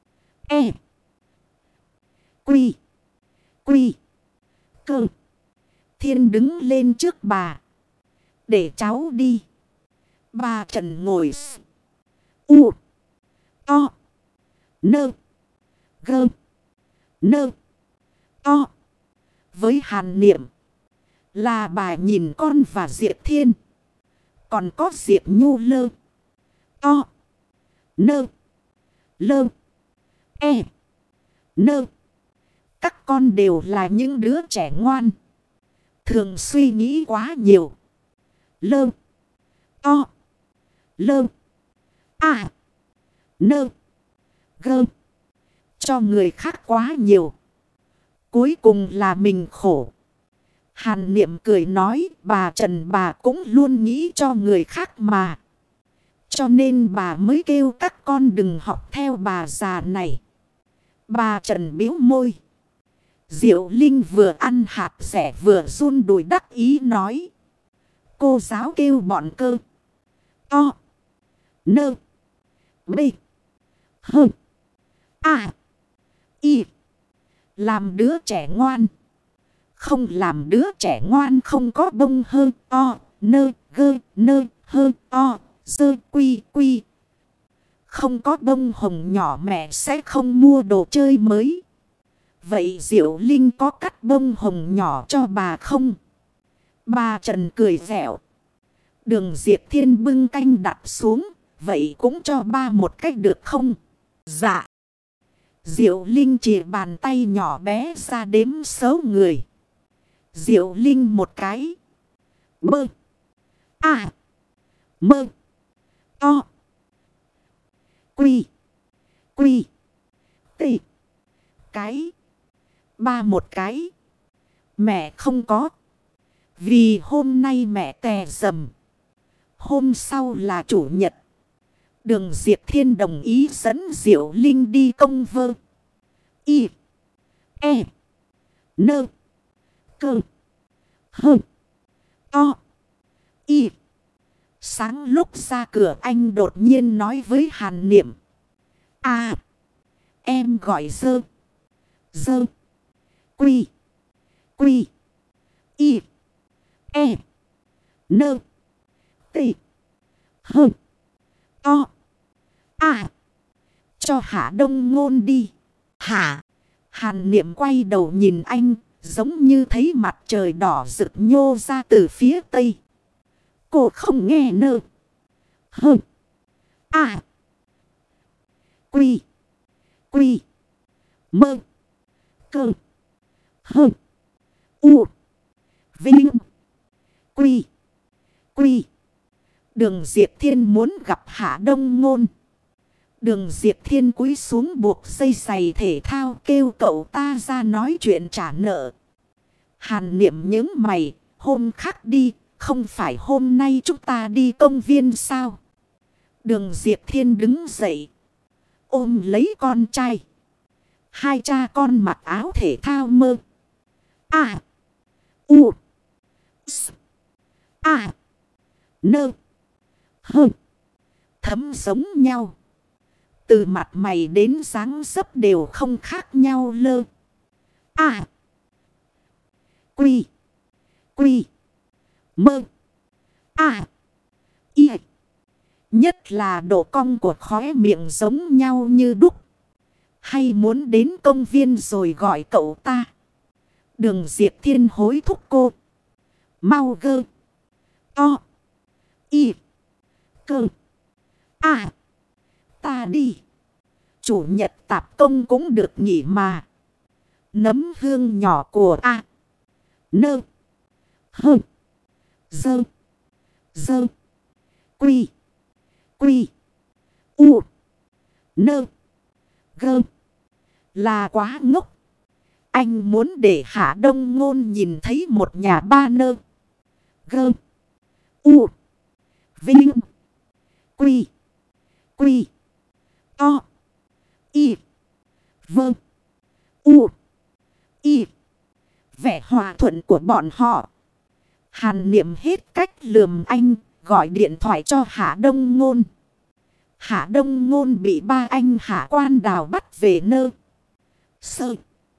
E. Quy. Quy. Cơ. Thiên đứng lên trước bà. Để cháu đi. Bà Trần ngồi. U. To. Nơ. Gơ. Nơ. To. Với Hàn Niệm. Là bà nhìn con và Diệp Thiên. Còn có Diệp Nhu lơ. To. Nơ. Lơ. E. Nơ. Các con đều là những đứa trẻ ngoan. Thường suy nghĩ quá nhiều. Lơ. To. Lơ. À. Nơ. Gơ. Cho người khác quá nhiều. Cuối cùng là mình khổ. Hàn Niệm cười nói bà Trần bà cũng luôn nghĩ cho người khác mà. Cho nên bà mới kêu các con đừng học theo bà già này. Bà Trần biếu môi. Diệu Linh vừa ăn hạt rẻ vừa run đùi đắc ý nói. Cô giáo kêu bọn cơ. To. Nơ. Bê. Hơ. À. Y. Làm đứa trẻ ngoan. Không làm đứa trẻ ngoan không có bông hơn o. Nơ gơ nơ hơn o. Dơ quy quy. Không có bông hồng nhỏ mẹ sẽ không mua đồ chơi mới. Vậy Diệu Linh có cắt bông hồng nhỏ cho bà không? Bà Trần cười vẹo. Đường Diệp Thiên bưng canh đặt xuống. Vậy cũng cho ba một cách được không? Dạ. Diệu Linh chỉ bàn tay nhỏ bé ra đếm số người. Diệu Linh một cái. Bơ. À. Mơ. To. Quy. Quy. Tị. Cái. Ba một cái. Mẹ không có. Vì hôm nay mẹ tè dầm. Hôm sau là chủ nhật. Đường Diệp Thiên đồng ý dẫn Diệu Linh đi công vơ. Y. E. Nơ. Cơ. Hơ. To. Y. Sáng lúc ra cửa anh đột nhiên nói với Hàn Niệm. À. Em gọi dơ. Dơ. Quy. Quy. Y. E. Nơ. Tị. Hơ. To. À. Cho Hạ Đông Ngôn đi. Hả? Hàn Niệm quay đầu nhìn anh. Giống như thấy mặt trời đỏ rực nhô ra từ phía tây. Cô không nghe nơ. Hơ. À. Quy. Quy. Mơ. Cơ. Hơ. U. Vinh. Quy. Quy. Đường Diệp Thiên muốn gặp Hạ Đông Ngôn. Đường Diệp Thiên cúi xuống buộc dây giày thể thao kêu cậu ta ra nói chuyện trả nợ. Hàn Niệm những mày, hôm khác đi, không phải hôm nay chúng ta đi công viên sao? Đường Diệp Thiên đứng dậy, ôm lấy con trai. Hai cha con mặc áo thể thao mơ. À. U. S. À. Nơ. Hơ. Thấm giống nhau. Từ mặt mày đến dáng dấp đều không khác nhau lơ. À. Quy. Quy. Mơ. À. Y. Nhất là độ cong của khóe miệng giống nhau như đúc. Hay muốn đến công viên rồi gọi cậu ta. Đường Diệp Thiên hối thúc cô. Mau gơ. To. Y. Cơ. À. Ta đi. Chủ nhật tạp công cũng được nghỉ mà. Nấm hương nhỏ của A. Nơ. Hơ. Dơ. Dơ. Quy. Quy. U. Nơ. Gơ. Là quá ngốc. Anh muốn để Hạ Đông Ngôn nhìn thấy một nhà ba nơ. Gơ. U. Vinh. Quy. Quy. To. Y. Vâng. U. Y. Vẻ hòa thuận của bọn họ. Hàn Niệm hết cách lườm anh, gọi điện thoại cho Hạ Đông Ngôn. Hạ Đông Ngôn bị ba anh Hạ Quan Đào bắt về nơ. Sơ.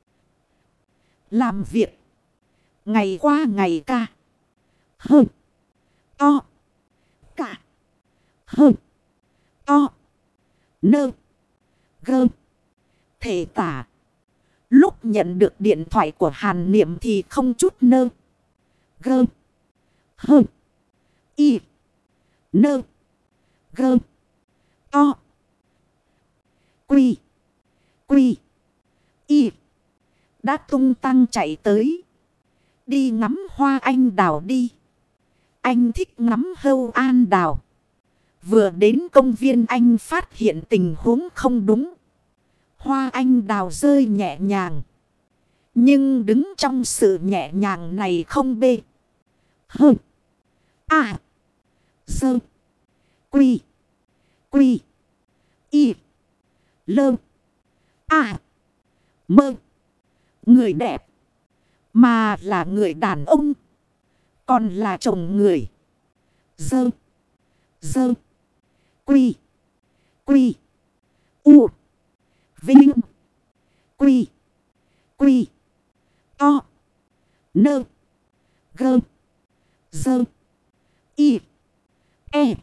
Làm việc. Ngày qua ngày ca. Hơ. To. Cả. Hơ. To. Nơ. Gơ. Thể tả. Lúc nhận được điện thoại của Hàn Niệm thì không chút nơ. Gơ. Hơ. Y. Nơ. Gơ. To. Quy. Quy. Y. Đã tung tăng chạy tới. Đi ngắm hoa anh đào đi. Anh thích ngắm hâu an đào. Vừa đến công viên anh phát hiện tình huống không đúng. Hoa anh đào rơi nhẹ nhàng. Nhưng đứng trong sự nhẹ nhàng này không bê. Hơ. À. Dơ. Quy. Quy. Y. Lơ. À. Mơ. Người đẹp. Mà là người đàn ông. Còn là chồng người. Dơ. Dơ. Quy. Quy. U. Vinh. Quy. Quy. To. Nơ. Gơ. Dơ. Y. E.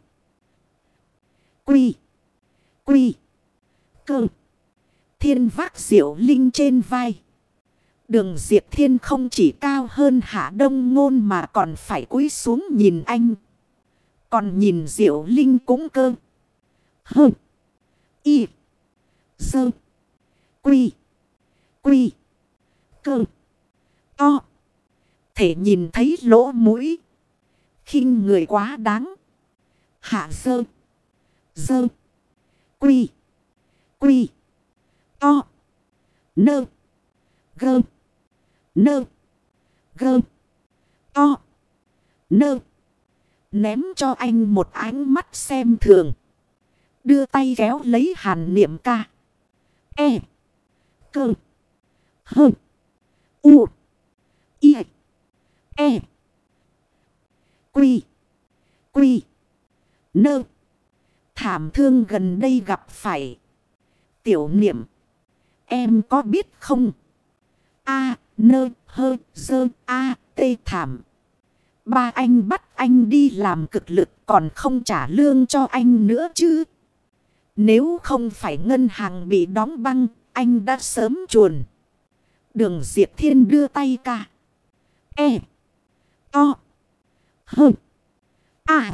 Quy. Quy. Cơ. Thiên vác diệu linh trên vai. Đường Diệp Thiên không chỉ cao hơn Hạ Đông Ngôn mà còn phải cúi xuống nhìn anh. Còn nhìn diệu linh cũng cơ. Hơ. Y. Dơ. Quy. Quy. Cơ. To. Thể nhìn thấy lỗ mũi. Khinh người quá đáng. Hạ dơ. Dơ. Quy. Quy. To. Nơ. Gơ. Nơ. Gơ. To. Nơ. Ném cho anh một ánh mắt xem thường. Đưa tay kéo lấy Hàn Niệm ca. E. Cơ. Hơ. U. Y. E. Quy. Quy. Nơ. Thảm thương gần đây gặp phải. Tiểu Niệm. Em có biết không? A. Nơ. Hơ. Dơ. A. Tê thảm. Ba anh bắt anh đi làm cực lực còn không trả lương cho anh nữa chứ. Nếu không phải ngân hàng bị đóng băng, anh đã sớm chuồn. Đường Diệp Thiên đưa tay ca. E. To. Hơ. A.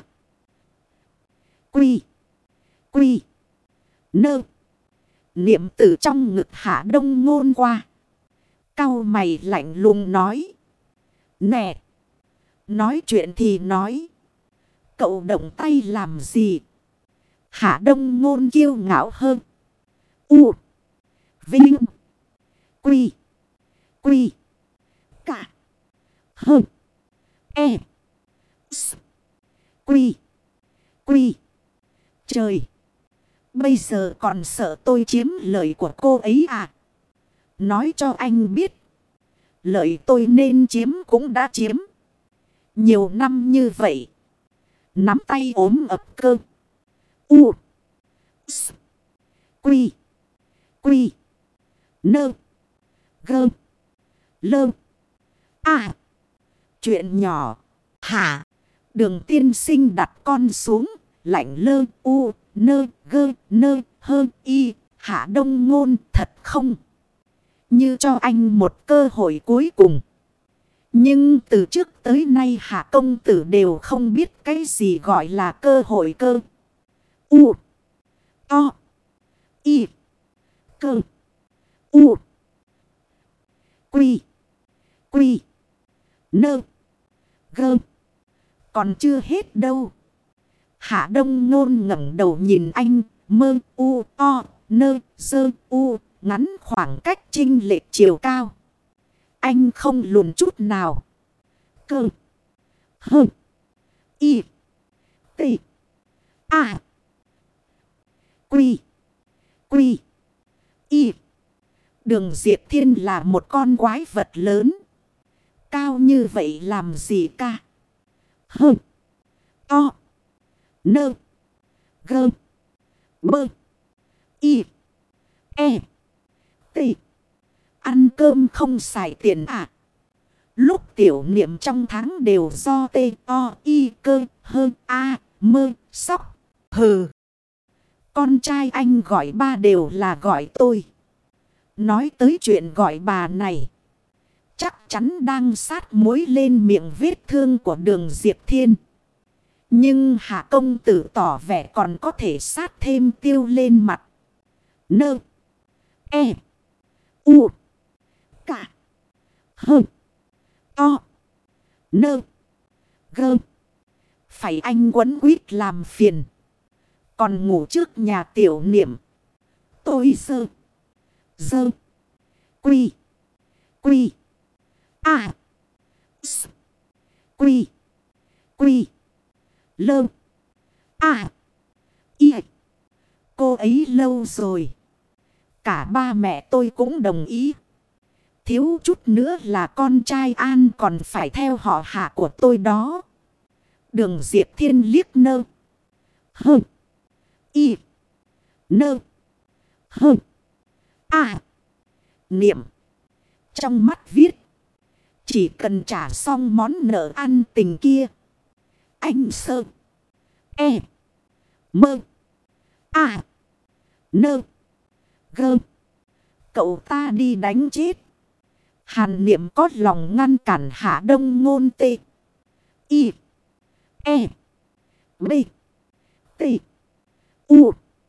Quy. Quy. Nơ. Niệm từ trong ngực Hạ Đông Ngôn qua. Cau mày lạnh lùng nói. Nè. Nói chuyện thì nói. Cậu động tay làm gì? Hạ Đông Ngôn kiêu ngạo hơn. U. Vinh. Quy. Quy. Cả. Hơ. E. S. Quy. Quy. Trời. Bây giờ còn sợ tôi chiếm lợi của cô ấy à? Nói cho anh biết. Lợi tôi nên chiếm cũng đã chiếm. Nhiều năm như vậy. Nắm tay ốm ập cơ. U. S. Quy. Quy. Nơ. Gơ. Lơ. À. Chuyện nhỏ. Hả? Đường tiên sinh đặt con xuống. Lạnh lơ. U. Nơ. Gơ. Nơ. Hơ. Y. Hạ Đông Ngôn thật không? Như cho anh một cơ hội cuối cùng. Nhưng từ trước tới nay Hạ công tử đều không biết cái gì gọi là cơ hội cơ. U. To. Y. Cơ. U. Quy. Quy. Nơ. Gơ. Còn chưa hết đâu. Hạ Đông Ngôn ngẩng đầu nhìn anh. Mơ. U. To. Nơ. Dơ. U. Ngắn khoảng cách chênh lệch chiều cao. Anh không lùn chút nào. Cơ. Hơ. Y. T. A. Quy. Quy. Y. Đường Diệp Thiên là một con quái vật lớn. Cao như vậy làm gì ca? Hơ. To. Nơ. Gơ. Bơ. Y. E. T. Ăn cơm không xài tiền à? Lúc Tiểu Niệm trong tháng đều do T. O. Y. Cơ. Hơ. A. Mơ. Sóc. Hừ. Con trai anh gọi ba đều là gọi tôi. Nói tới chuyện gọi bà này. Chắc chắn đang sát muối lên miệng vết thương của Đường Diệp Thiên. Nhưng Hạ công tử tỏ vẻ còn có thể sát thêm tiêu lên mặt. Nơ. E. U. Cả. Hơ. To. Nơ. Gơ. Phải anh quấn quýt làm phiền. Còn ngủ trước nhà Tiểu Niệm. Tôi sơ. Dơ. Quy. Quy. A. S. Quy. Quy. Lơ. A. Y. Cô ấy lâu rồi. Cả ba mẹ tôi cũng đồng ý. Thiếu chút nữa là con trai An còn phải theo họ Hạ của tôi đó. Đường Diệp Thiên liếc nơ. Hơ. Y. Nơ. Hơ. À. Niệm. Trong mắt viết. Chỉ cần trả xong món nợ ăn tình kia. Anh sơ. E. Mơ. À. Nơ. Gơ. Cậu ta đi đánh chết. Hàn Niệm có lòng ngăn cản Hạ Đông Ngôn tê. Y. E. B. T. U.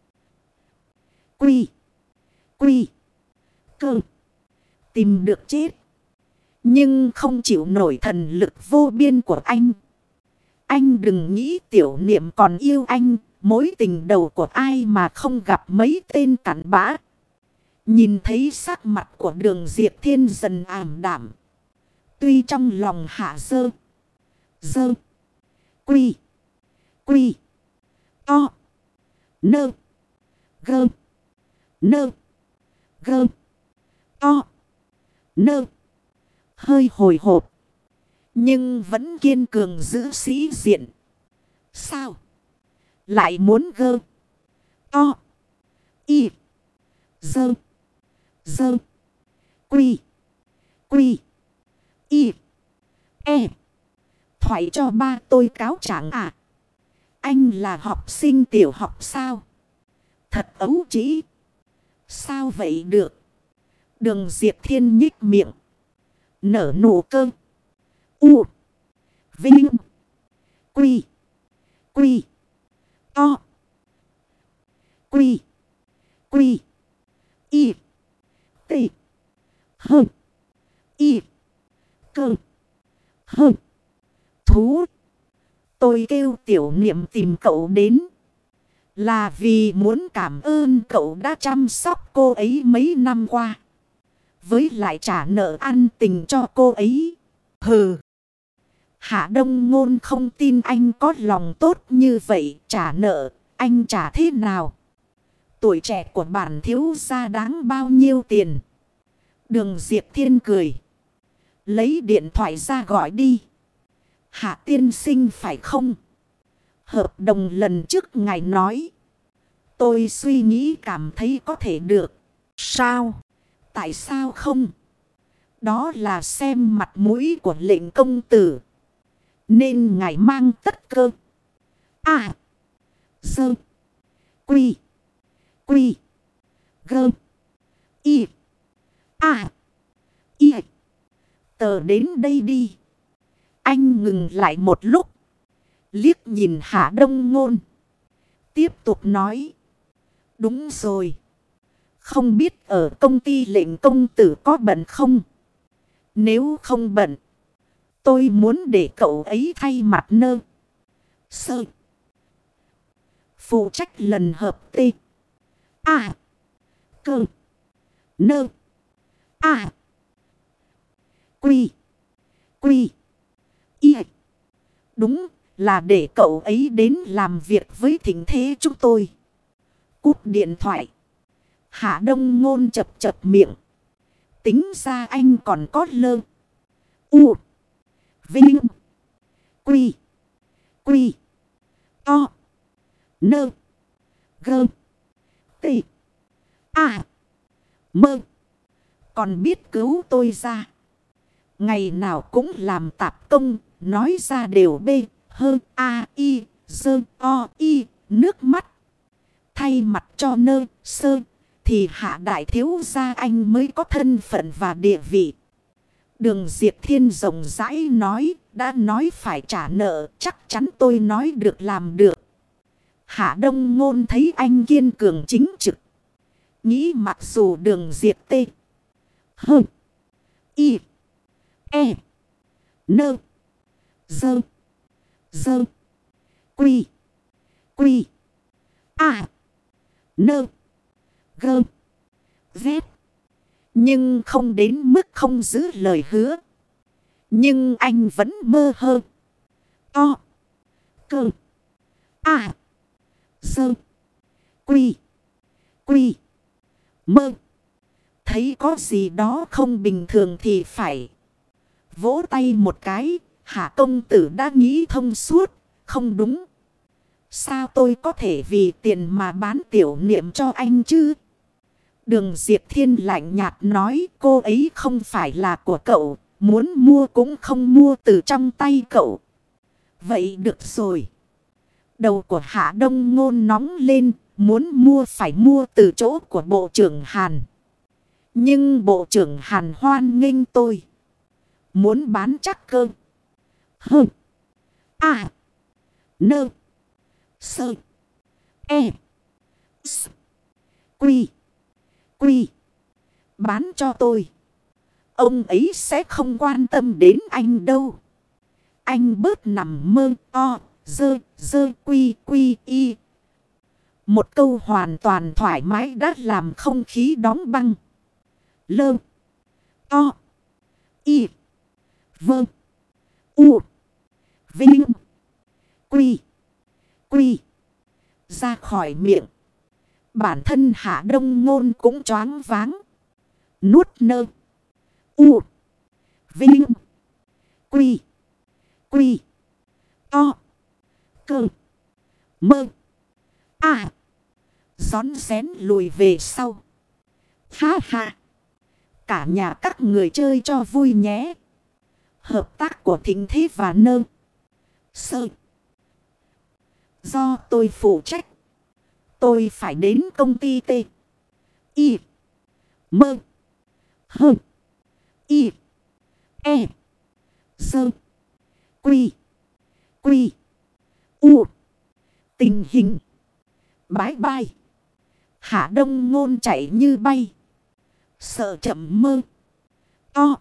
Quy. Quy. Cơ. Tìm được chết. Nhưng không chịu nổi thần lực vô biên của anh. Anh đừng nghĩ Tiểu Niệm còn yêu anh. Mối tình đầu của ai mà không gặp mấy tên cặn bã. Nhìn thấy sắc mặt của Đường Diệp Thiên dần ảm đạm. Tuy trong lòng Hạ dơ. Dơ. Quy. Quy. To. Nơ. Gơ. Nơ. Gơ. To. Nơ. Hơi hồi hộp. Nhưng vẫn kiên cường giữ sĩ diện. Sao? Lại muốn gơ. To. Y. Dơ. Dơ. Quy. Quy. Y. E. Thoại cho ba tôi cáo trạng à? Anh là học sinh tiểu học sao? Thật ấu trĩ. Sao vậy được? Đường Diệp Thiên nhích miệng. Nở nụ cơ. U. Vinh. Quy. Quy. To. Quy. Quy. Y. T. H. Y. Cơ. H. Thú. Tôi kêu Tiểu Niệm tìm cậu đến. Là vì muốn cảm ơn cậu đã chăm sóc cô ấy mấy năm qua. Với lại trả nợ ăn tình cho cô ấy. Hừ. Hạ Đông Ngôn không tin anh có lòng tốt như vậy. Trả nợ, anh trả thế nào? Tuổi trẻ của bản thiếu gia đáng bao nhiêu tiền? Đường Diệp Thiên cười. Lấy điện thoại ra gọi đi. Hạ tiên sinh phải không? Hợp đồng lần trước ngài nói. Tôi suy nghĩ cảm thấy có thể được. Sao? Tại sao không? Đó là xem mặt mũi của lệnh công tử. Nên ngài mang tất cơ. À. Dơ. Quy. Quy. Gơ. Y. À. Y. Tờ đến đây đi. Anh ngừng lại một lúc. Liếc nhìn Hạ Đông Ngôn. Tiếp tục nói. Đúng rồi. Không biết ở công ty lệnh công tử có bận không? Nếu không bận. Tôi muốn để cậu ấy thay mặt nơ. Sơ. Phụ trách lần hợp tê. À. Cơ. Nơ. À. Quy. Quy. Y. Đúng là để cậu ấy đến làm việc với Thịnh Thế chúng tôi. Cúp điện thoại. Hạ Đông Ngôn chập chập miệng. Tính ra anh còn có lơ. U. Vinh. Quy. Quy. To. Nơ. Gơ. T. À. Mơ. Còn biết cứu tôi ra. Ngày nào cũng làm tạp công. Nói ra đều B. Hơn A. Y. Dơ. O. Y. Nước mắt. Thay mặt cho nơ. Sơ. Thì Hạ đại thiếu gia anh mới có thân phận và địa vị. Đường Diệp Thiên rộng rãi nói. Đã nói phải trả nợ. Chắc chắn tôi nói được làm được. Hạ Đông Ngôn thấy anh kiên cường chính trực. Nghĩ mặc dù Đường Diệp tê. Hơ. Y. E. Nơ. Dơ. Dơ. Quy. Quy. À. Nơ. Gơ. Vét. Nhưng không đến mức không giữ lời hứa. Nhưng anh vẫn mơ hơ. To. Cơ. À. Dơ. Quy. Quy. Mơ. Thấy có gì đó không bình thường thì phải. Vỗ tay một cái. Hạ công tử đã nghĩ thông suốt. Không đúng. Sao tôi có thể vì tiền mà bán Tiểu Niệm cho anh chứ? Đường Diệp Thiên lạnh nhạt nói cô ấy không phải là của cậu. Muốn mua cũng không mua từ trong tay cậu. Vậy được rồi. Đầu của Hạ Đông Ngôn nóng lên. Muốn mua phải mua từ chỗ của Bộ trưởng Hàn. Nhưng Bộ trưởng Hàn hoan nghênh tôi. Muốn bán chắc cơ. Hơ. À. Nơ. Sơ. E. S. Quy. Quy. Bán cho tôi. Ông ấy sẽ không quan tâm đến anh đâu. Anh bớt nằm mơ o. Dơ. Dơ. Quy. Quy. Y. Một câu hoàn toàn thoải mái đã làm không khí đóng băng. Lơ. To. Y. Vơ. U. Vinh. Quy. Quy. Ra khỏi miệng. Bản thân Hạ Đông Ngôn cũng choáng váng. Nuốt nơ. U. Vinh. Quy. Quy. To. Cơ. Mơ. À. Rón rén lùi về sau. Ha ha. Cả nhà các người chơi cho vui nhé. Hợp tác của Thịnh Thế và Nơ. Sơ. Do tôi phụ trách. Tôi phải đến công ty T. Y. Mơ. Hơ. Y. E. Sơ. Quy. Quy. U. Tình hình. Bái bai. Hạ Đông Ngôn chạy như bay. Sợ chậm mơ. To.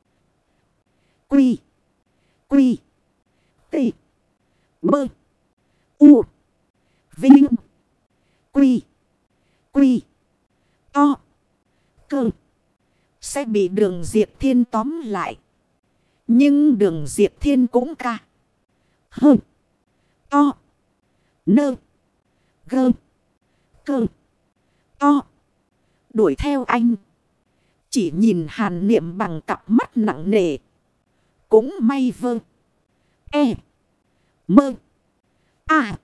Quy. Quy. T. Mơ. U. Vinh. Quy. Quy. To. Cơ. Sẽ bị Đường Diệp Thiên tóm lại. Nhưng Đường Diệp Thiên cũng ca. Hơ. To. Nơ. Gơ. Cơ. To. Đuổi theo anh. Chỉ nhìn Hàn Niệm bằng cặp mắt nặng nề. Cũng may vơ. E. Mơ. À.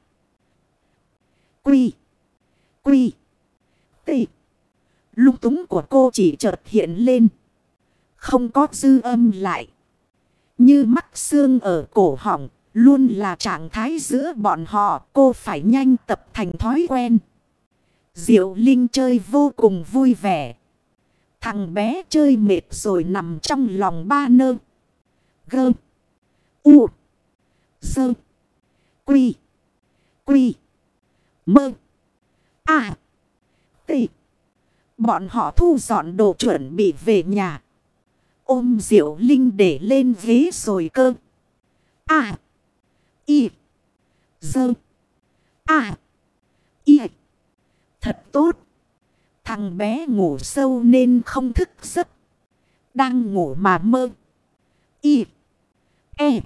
Quy. Quy. T. Lung túng của cô chỉ chợt hiện lên. Không có dư âm lại. Như mắc xương ở cổ họng. Luôn là trạng thái giữa bọn họ. Cô phải nhanh tập thành thói quen. Diệu Linh chơi vô cùng vui vẻ. Thằng bé chơi mệt rồi nằm trong lòng ba nơ. Gơ. U. Sơ. Quy. Quy. Mơ. À. T. Bọn họ thu dọn đồ chuẩn bị về nhà. Ôm Diệu Linh để lên ghế rồi cơ. À. Y. Dơ. À. Y. Thật tốt. Thằng bé ngủ sâu nên không thức giấc. Đang ngủ mà mơ. Y. E.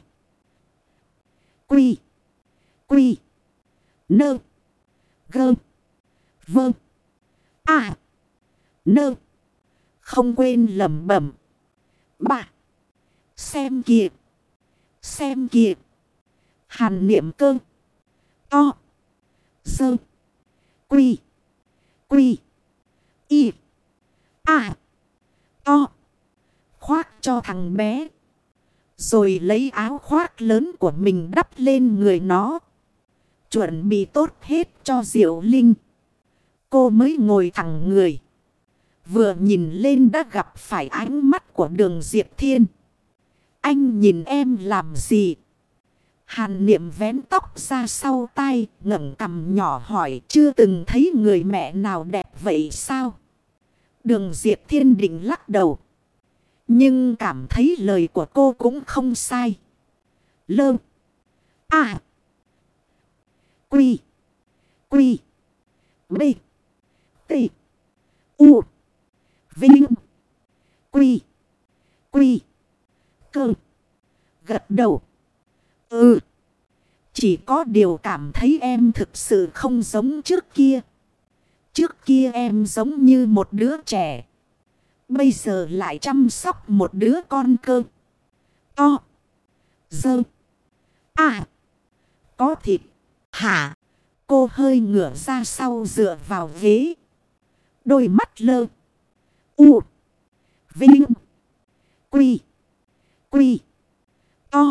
Quy. Quy. Nơ. Gơ. Vơ. À. Nơ. Không quên lẩm bẩm. Bà. Xem kìa. Xem kìa. Hàn Niệm cơ. To. Sơ. Quy. Quy. Y. À. To. Khoác cho thằng bé. Rồi lấy áo khoác lớn của mình đắp lên người nó. Chuẩn bị tốt hết cho Diệu Linh. Cô mới ngồi thẳng người. Vừa nhìn lên đã gặp phải ánh mắt của Đường Diệp Thiên. Anh nhìn em làm gì? Hàn Niệm vén tóc ra sau tai, ngẩng cằm nhỏ hỏi, chưa từng thấy người mẹ nào đẹp vậy sao? Đường Diệp Thiên định lắc đầu. Nhưng cảm thấy lời của cô cũng không sai. Lơ. À. Quy. Quy. B. T. U. Vinh. Quy. Quy. Cơ. Gật đầu. Ừ. Chỉ có điều cảm thấy em thực sự không giống trước kia. Trước kia em giống như một đứa trẻ. Bây giờ lại chăm sóc một đứa con cơ. To. Dơ. À. Có thịt. Hả? Cô hơi ngửa ra sau dựa vào ghế. Đôi mắt lơ. U. Vinh. Quy. Quy. To.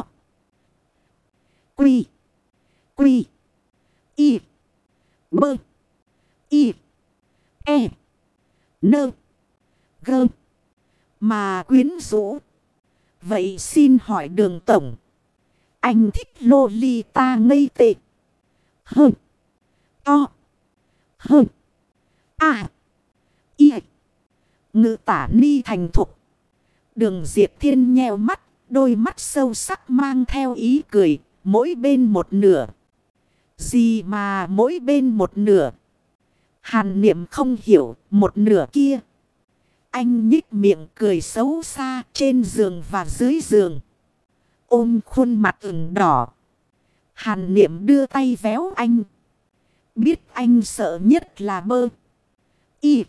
Quy. Quy. Y. Bơ. Y. E. Nơ. Gơ. Mà quyến rũ. Vậy xin hỏi Đường tổng. Anh thích Lolita ngây tệ. Hơ. To. Hơ. À. Y. Ngự tả ni thành thục. Đường Diệp Thiên nheo mắt. Đôi mắt sâu sắc mang theo ý cười. Mỗi bên một nửa. Gì mà mỗi bên một nửa. Hàn Niệm không hiểu một nửa kia. Anh nhích miệng cười xấu xa trên giường và dưới giường. Ôm khuôn mặt ửng đỏ. Hàn Niệm đưa tay véo anh. Biết anh sợ nhất là bơ. Y.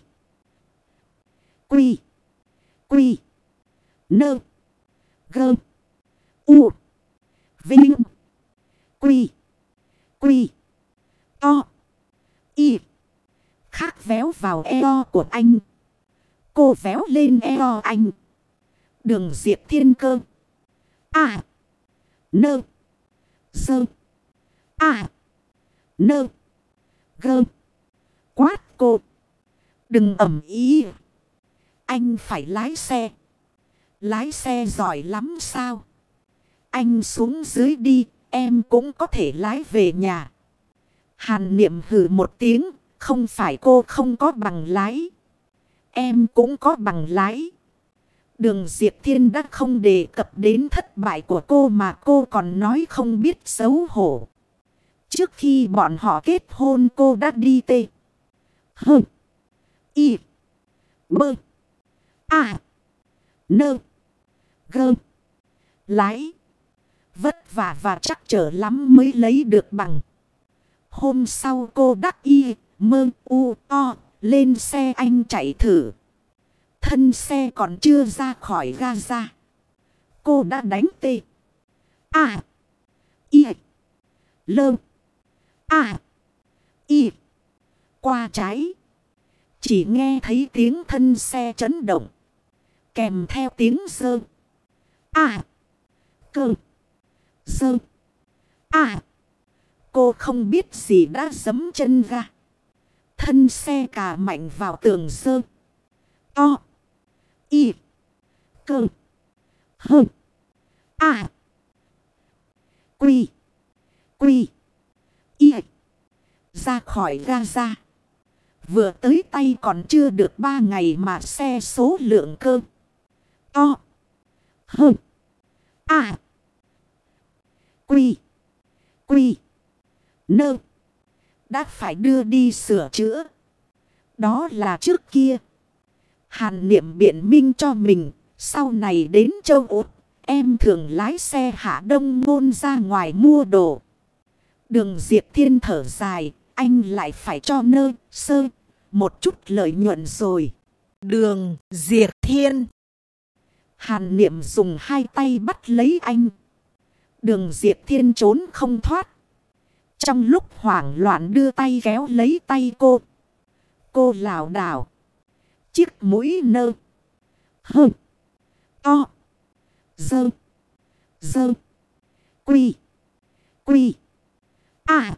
Quy. Quy. Nơ. Gơ. U. Vinh. Quy. Quy. To. Y. Khác véo vào eo của anh. Cô véo lên eo anh. Đường Diệp Thiên cơ. À. Nơ. Sơ. À. Nơ. Gơ. Quát cô. Đừng ầm ý. Anh phải lái xe. Lái xe giỏi lắm sao? Anh xuống dưới đi. Em cũng có thể lái về nhà. Hàn Niệm hừ một tiếng. Không phải cô không có bằng lái. Em cũng có bằng lái. Đường Diệp Thiên đã không đề cập đến thất bại của cô mà cô còn nói không biết xấu hổ. Trước khi bọn họ kết hôn cô đã đi tê. Hơ. Y. Bơ. À. Nơ. Gơ. Lái. Vất vả và chắc trở lắm mới lấy được bằng. Hôm sau cô đắc y. Mơ. U. O. Lên xe anh chạy thử. Thân xe còn chưa ra khỏi ga ra. Cô đã đánh tê. À. Y. Lơ. À. Y. Qua trái. Chỉ nghe thấy tiếng thân xe chấn động. Kèm theo tiếng sơ. À. Cơ. Sơ. À. Cô không biết gì đã giẫm chân ga. Thân xe cà mạnh vào tường sơ. To. Y. Cơ. Hơ. À. Quy. Quy. Y. Ra khỏi ga ra. Vừa tới tay còn chưa được ba ngày mà xe số lượng cơ. To. Hơ. À. Quy. Quy. Nơ. Đã phải đưa đi sửa chữa. Đó là trước kia. Hàn Niệm biện minh cho mình. Sau này đến châu Úc. Em thường lái xe Hạ Đông Ngôn ra ngoài mua đồ. Đường Diệp Thiên thở dài. Anh lại phải cho nơ sơ một chút lợi nhuận rồi. Đường Diệp Thiên. Hàn Niệm dùng hai tay bắt lấy anh. Đường Diệp Thiên trốn không thoát. Trong lúc hoảng loạn đưa tay kéo lấy tay cô. Cô lảo đảo. Chiếc mũi nơ. Hơ. To. Dơ. Dơ. Quy. Quy. À.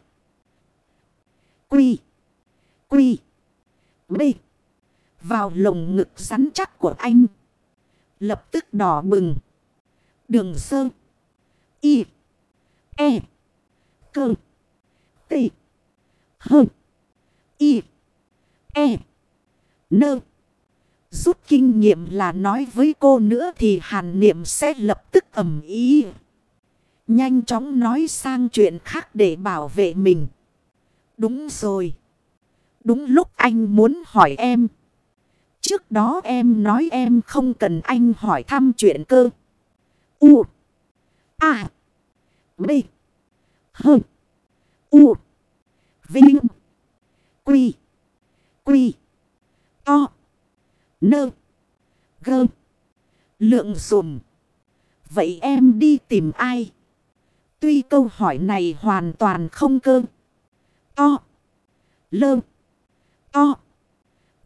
Quy. Quy. B. Vào lồng ngực rắn chắc của anh. Lập tức đỏ bừng. Đường sơ. Y. E. Cơ. T. Hơ. Y. E. Nơ. Rút kinh nghiệm là nói với cô nữa thì Hàn Niệm sẽ lập tức ầm ý. Nhanh chóng nói sang chuyện khác để bảo vệ mình. Đúng rồi. Đúng lúc anh muốn hỏi em. Trước đó em nói em không cần anh hỏi thăm chuyện cơ. U. A. B. H. U. Vinh. Quy. Quy. To. Nơ. Gơ. Lượng dùm. Vậy em đi tìm ai? Tuy câu hỏi này hoàn toàn không cơ. To. Lơ. To.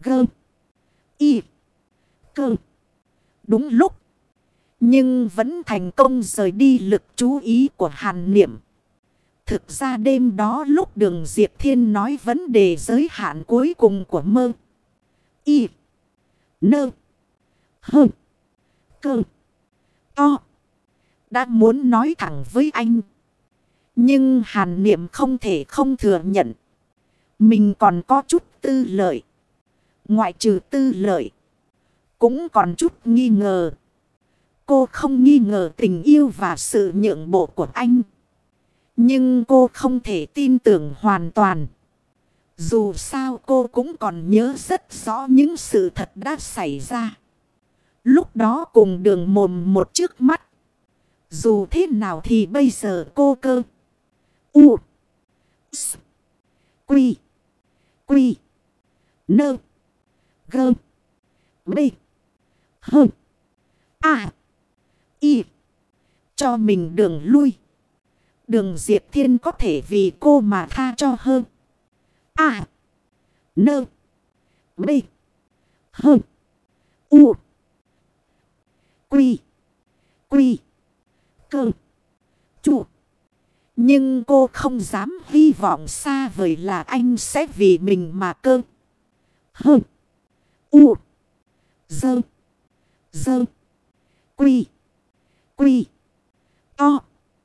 Gơ. Y. Cơ. Đúng lúc. Nhưng vẫn thành công rời đi lực chú ý của Hàn Niệm. Thực ra đêm đó lúc Đường Diệp Thiên nói vấn đề giới hạn cuối cùng của mơ. Y. Nơ. Hơ. Cơ. To. Đã muốn nói thẳng với anh. Nhưng Hàn Niệm không thể không thừa nhận. Mình còn có chút tư lợi. Ngoại trừ tư lợi. Cũng còn chút nghi ngờ. Cô không nghi ngờ tình yêu và sự nhượng bộ của anh. Nhưng cô không thể tin tưởng hoàn toàn. Dù sao cô cũng còn nhớ rất rõ những sự thật đã xảy ra. Lúc đó cùng Đường Mồm một trước mắt. Dù thế nào thì bây giờ cô cơ. U. S. Quy. Quy. Nơ. Gơ. B. Hơ. A. Y. Cho mình đường lui. Đường Diệp Thiên có thể vì cô mà tha cho hơn. A. Nơ. B. Hơ. U. Quy. Quy. Cơ. Chủ. Nhưng cô không dám hy vọng xa vời là anh sẽ vì mình mà cơ. Hơ. U. Dơ. Dơ. Quy. Quy. To.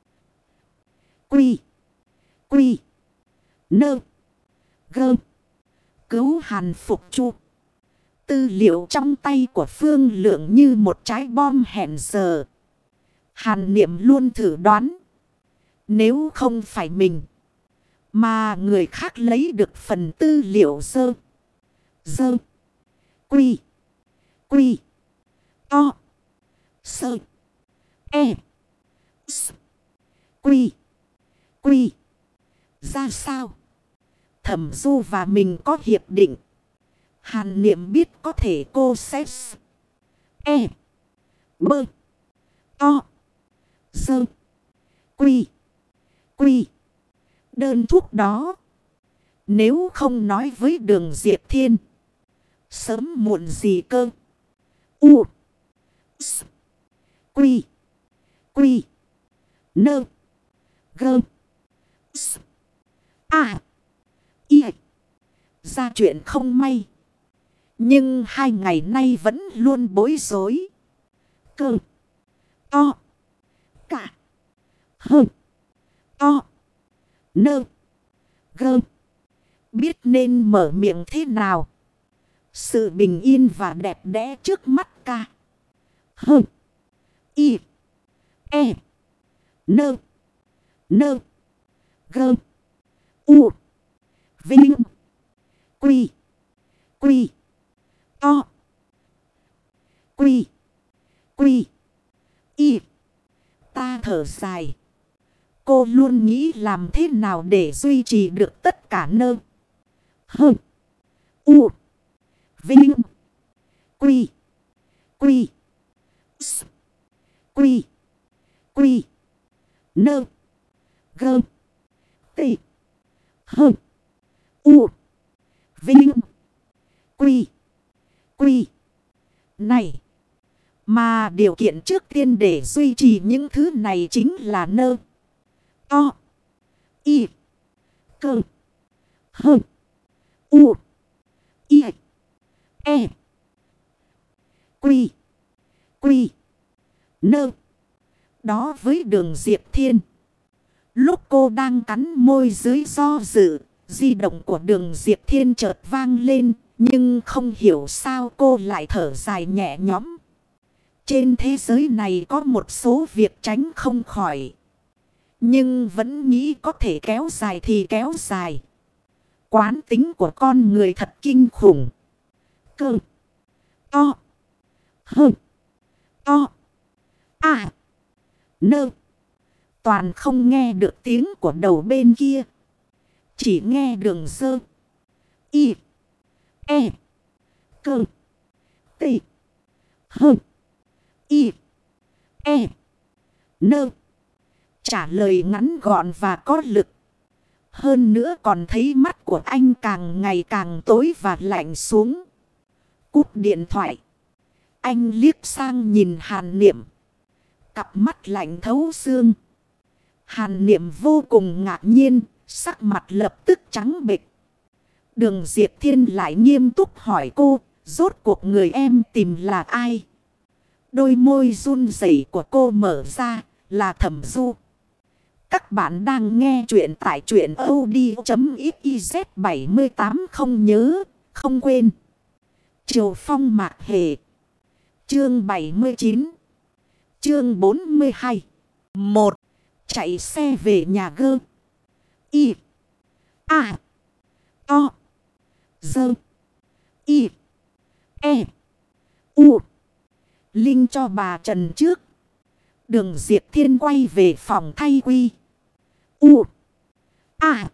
Quy. Quy. Nơ. Gơ. Cứu Hàn Phục Chu. Tư liệu trong tay của Phương Lượng như một trái bom hẹn giờ. Hàn Niệm luôn thử đoán. Nếu không phải mình, mà người khác lấy được phần tư liệu dơ. Dơ. Quy. Quy. To. Sơ. E. S. Quy. Quy. Ra sao? Thẩm Du và mình có hiệp định. Hàn Niệm biết có thể cô sẽ S. E. Bơ. To. Sơ. Quy. Quy. Đơn thuốc đó. Nếu không nói với Đường Diệp Thiên. Sớm muộn gì cơ. U. S. Quy. Quy. Nơ. Gơ. S. A. Y. Ra chuyện không may. Nhưng hai ngày nay vẫn luôn bối rối. Cơ. To. Cả. Hơ. To. Nơ. Gơ. Biết nên mở miệng thế nào. Sự bình yên và đẹp đẽ trước mắt ca. Hơ. Y. E. Nơ. Nơ. Gơ. U. Vinh. Quy. Quy. To. Quy. Quy. Y. Ta thở dài. Cô luôn nghĩ làm thế nào để duy trì được tất cả nơ. Hơ. U. Vinh. Quy. Quy. S. Quy. Quy. Nơ. Gơ. Tị. Hơ. U. Vinh. Quy. Quy. Này. Mà điều kiện trước tiên để duy trì những thứ này chính là nơ. To. Y. Cơ. Hơ. U. Y. E. Quy. Quy. Nơ. Đó với Đường Diệp Thiên. Lúc cô đang cắn môi dưới do dự, di động của Đường Diệp Thiên chợt vang lên. Nhưng không hiểu sao cô lại thở dài nhẹ nhõm. Trên thế giới này có một số việc tránh không khỏi. Nhưng vẫn nghĩ có thể kéo dài thì kéo dài. Quán tính của con người thật kinh khủng. Cơ. To. Hơ. To. À. Nơ. Toàn không nghe được tiếng của đầu bên kia. Chỉ nghe Đường dơ. Y. E. Cơ. Tị. Hơ. Y. E. Nơ. Trả lời ngắn gọn và có lực. Hơn nữa còn thấy mắt của anh càng ngày càng tối và lạnh xuống. cúp điện thoại. Anh liếc sang nhìn Hàn Niệm. Cặp mắt lạnh thấu xương. Hàn Niệm vô cùng ngạc nhiên, sắc mặt lập tức trắng bệch. Đường Diệp Thiên lại nghiêm túc hỏi cô, rốt cuộc người em tìm là ai? Đôi môi run rẩy của cô mở ra, là Thẩm Du. Các bạn đang nghe chuyện tại truyện audio.xyz bảy tám không nhớ, không quên. Triều Phong Mạc Hề. Chương bảy mươi chín. Chương bốn mươi hai. một. Chạy xe về nhà gơ. Y. A. O. Dơ. Y. E. U. Linh cho bà Trần trước. Đường Diệp Thiên quay về phòng thay quy. U. A.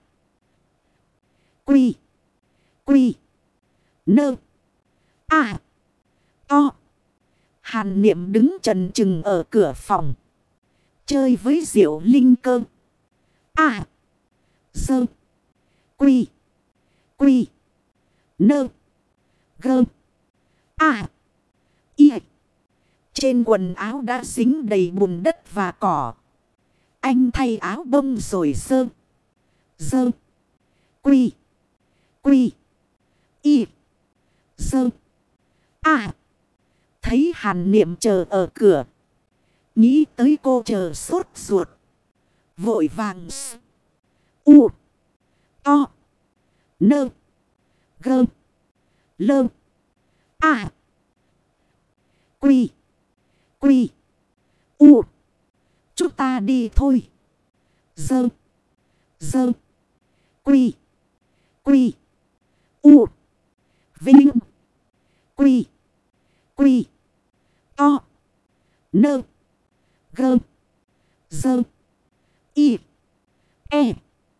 Quy. Quy. Nơ. A. O. Hàn Niệm đứng chần chừng ở cửa phòng. Chơi với Diệu Linh cơ. A. Dơ. Quy. Quy. Nơ. Gơ. A. Y. Trên quần áo đã dính đầy bùn đất và cỏ. Anh thay áo bông rồi dơ. Dơ. Quy. Quy. Y. Dơ. A. Thấy Hàn Niệm chờ ở cửa. Nghĩ tới cô chờ sốt ruột. Vội vàng. U. O. Nơ. Gơ. Lơ. A. Quy. Quy. U. Chúng ta đi thôi. Dơ. Dơ. Quy. Quy. U. Vinh. Quy. Quy. To. Nơ. Gơ. Dơ. Y. E.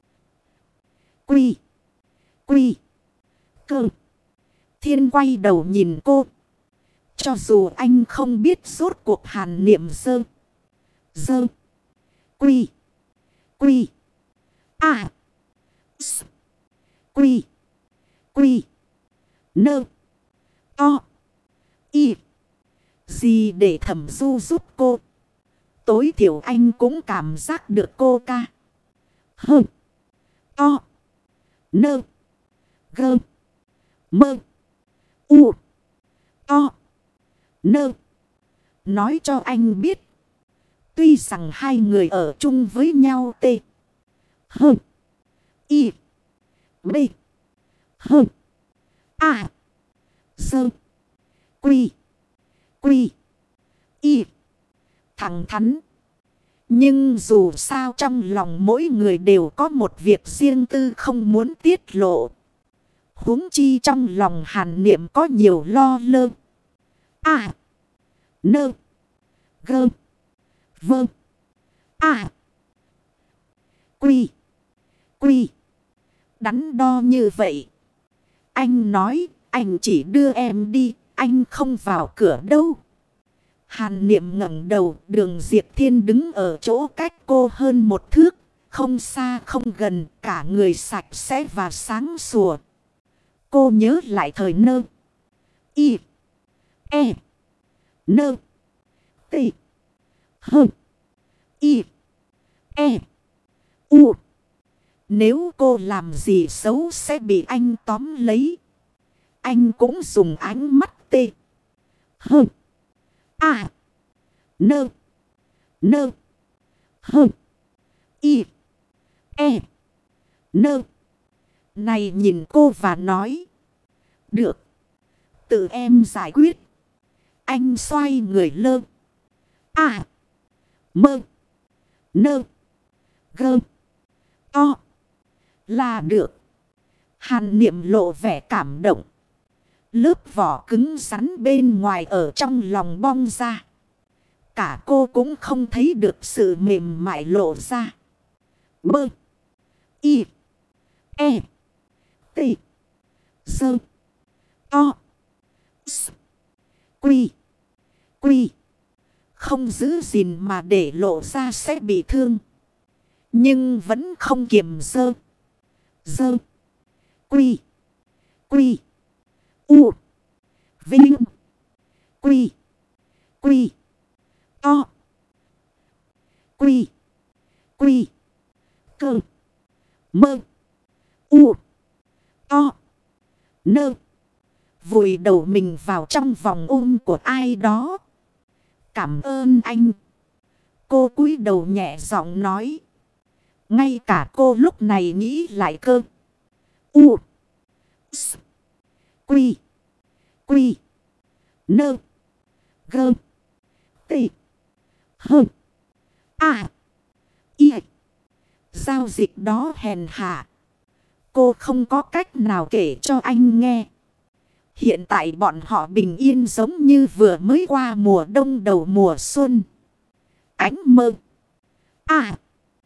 Quy. Quy. Cơ. Thiên quay đầu nhìn cô. Cho dù anh không biết rốt cuộc Hàn Niệm dơ. Dơ. Quy. Quy. A. S. Quy. Quy. Nơ. To. Y. Gì để Thẩm Du giúp cô. Tối thiểu anh cũng cảm giác được cô ca. Hơ. To. Nơ. Gơ. Mơ. U. To. Nơ. Nói cho anh biết. Tuy rằng hai người ở chung với nhau tê. Hơ. Y. B. Hơ. A. Dơ. Quy. Quy. Y. Thẳng thắn. Nhưng dù sao trong lòng mỗi người đều có một việc riêng tư không muốn tiết lộ. Huống chi trong lòng Hàn Niệm có nhiều lo lơ. A. Nơ. Gơ. Vơ. A. Quy. Quy. Đắn đo như vậy. Anh nói anh chỉ đưa em đi. Anh không vào cửa đâu. Hàn Niệm ngẩng đầu. Đường Diệp Thiên đứng ở chỗ cách cô hơn một thước. Không xa không gần. Cả người sạch sẽ và sáng sủa. Cô nhớ lại thời nơ. Y. E. Nơ. T. Hơ. Y. E. U. Nếu cô làm gì xấu sẽ bị anh tóm lấy. Anh cũng dùng ánh mắt tê. Hơ. A. Nơ. Nơ. Hơ. Y. E. Nơ. Này nhìn cô và nói. Được. Tự em giải quyết. Anh xoay người lơ. A. Mơ. Nơ. Gơ. To. Là được. Hàn Niệm lộ vẻ cảm động. Lớp vỏ cứng rắn bên ngoài ở trong lòng bong ra. Cả cô cũng không thấy được sự mềm mại lộ ra. Bơ. Y. E. T. Dơ. To. S. Quy. Quy. Không giữ gìn mà để lộ ra sẽ bị thương. Nhưng vẫn không kiềm dơ. Dơ. Quy. Quy. U. Vinh. Quy. Quy. To. Quy. Quy. Cơ. Mơ. U. To. Nơ. Vùi đầu mình vào trong vòng ôm của ai đó. Cảm ơn anh. Cô cúi đầu nhẹ giọng nói. Ngay cả cô lúc này nghĩ lại cơ. U. S. Quy. Quy. Nơ. Gơ. Tị. Hơ. À. Y. Giao dịch đó hèn hạ. Cô không có cách nào kể cho anh nghe. Hiện tại bọn họ bình yên giống như vừa mới qua mùa đông đầu mùa xuân. Ánh mơ. À.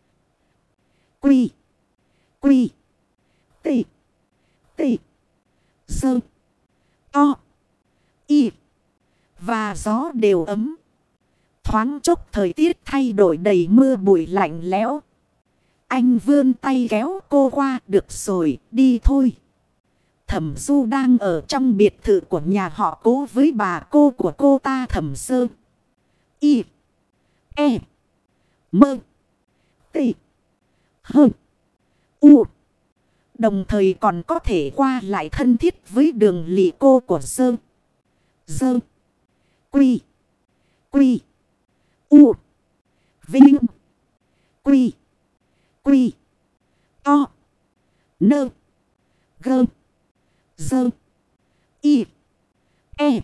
Quy. Quy. Tị. Tị. Sơ. To. Y. Và gió đều ấm. Thoáng chốc thời tiết thay đổi đầy mưa bụi lạnh lẽo. Anh vươn tay kéo cô qua. Được rồi, đi thôi. Thẩm Du đang ở trong biệt thự của nhà họ Cố với bà cô của cô ta Thẩm Sơ. Y. E. Mơ. Tị. Hơ. U. Đồng thời còn có thể qua lại thân thiết với Đường Lị cô của Sơ. Sơ. Quy. Quy. U. Vinh. Quy. Quy. To. Nơ. Gơ. Dơ. Y. E.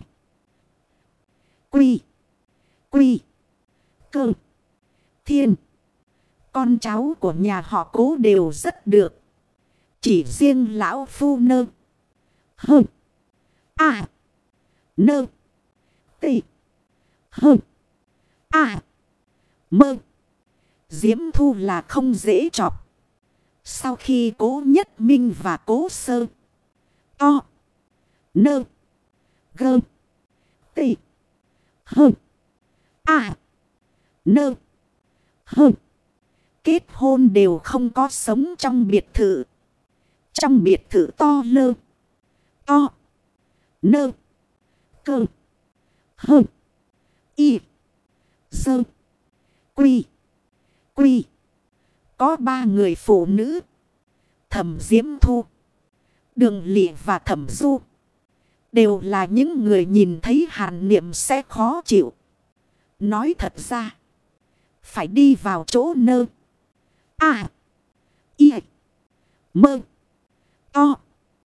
Quy. Quy. Cơ. Thiên. Con cháu của nhà họ Cố đều rất được. Chỉ riêng lão phu Nơ. Hơ. À. Nơ. Tị. Hơ. À. Mơ. Diễm Thu là không dễ chọc. Sau khi Cố Nhất Minh và Cố Sơ. To. Nơ. Gơ. Tị. Hơ. À. Nơ. Hơ. Kết hôn đều không có sống trong biệt thự. Trong biệt thự to lơ. To. Nơ. Cơ. Hơ. Y. Sơ. Quy. Quy. Có ba người phụ nữ. Thẩm Diễm Thu, Đường Lị và Thẩm Du. Đều là những người nhìn thấy Hàn Niệm sẽ khó chịu. Nói thật ra. Phải đi vào chỗ Nơ. À. Y. Mơ. To.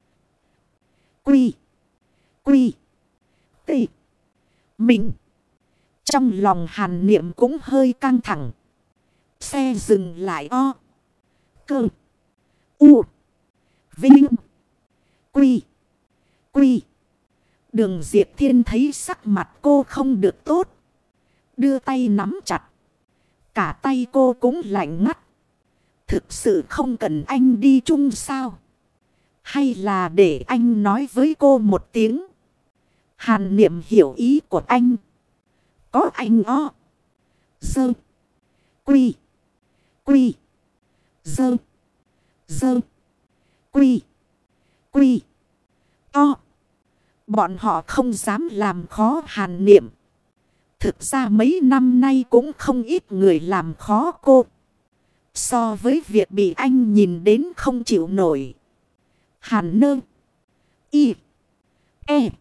Quy. Quy. Tị. Mình. Trong lòng Hàn Niệm cũng hơi căng thẳng. Xe dừng lại o. Cơ. U. Vinh. Quy. Quy. Đường Diệp Thiên thấy sắc mặt cô không được tốt. Đưa tay nắm chặt. Cả tay cô cũng lạnh ngắt. Thực sự không cần anh đi chung sao? Hay là để anh nói với cô một tiếng? Hàn Niệm hiểu ý của anh. Có anh o. Sơ. Quy. Quy. Sơ. Sơ. Quy. Quy. To. Bọn họ không dám làm khó Hàn Niệm. Thực ra mấy năm nay cũng không ít người làm khó cô. So với việc bị anh nhìn đến không chịu nổi. Hàn Nơ. Y. E.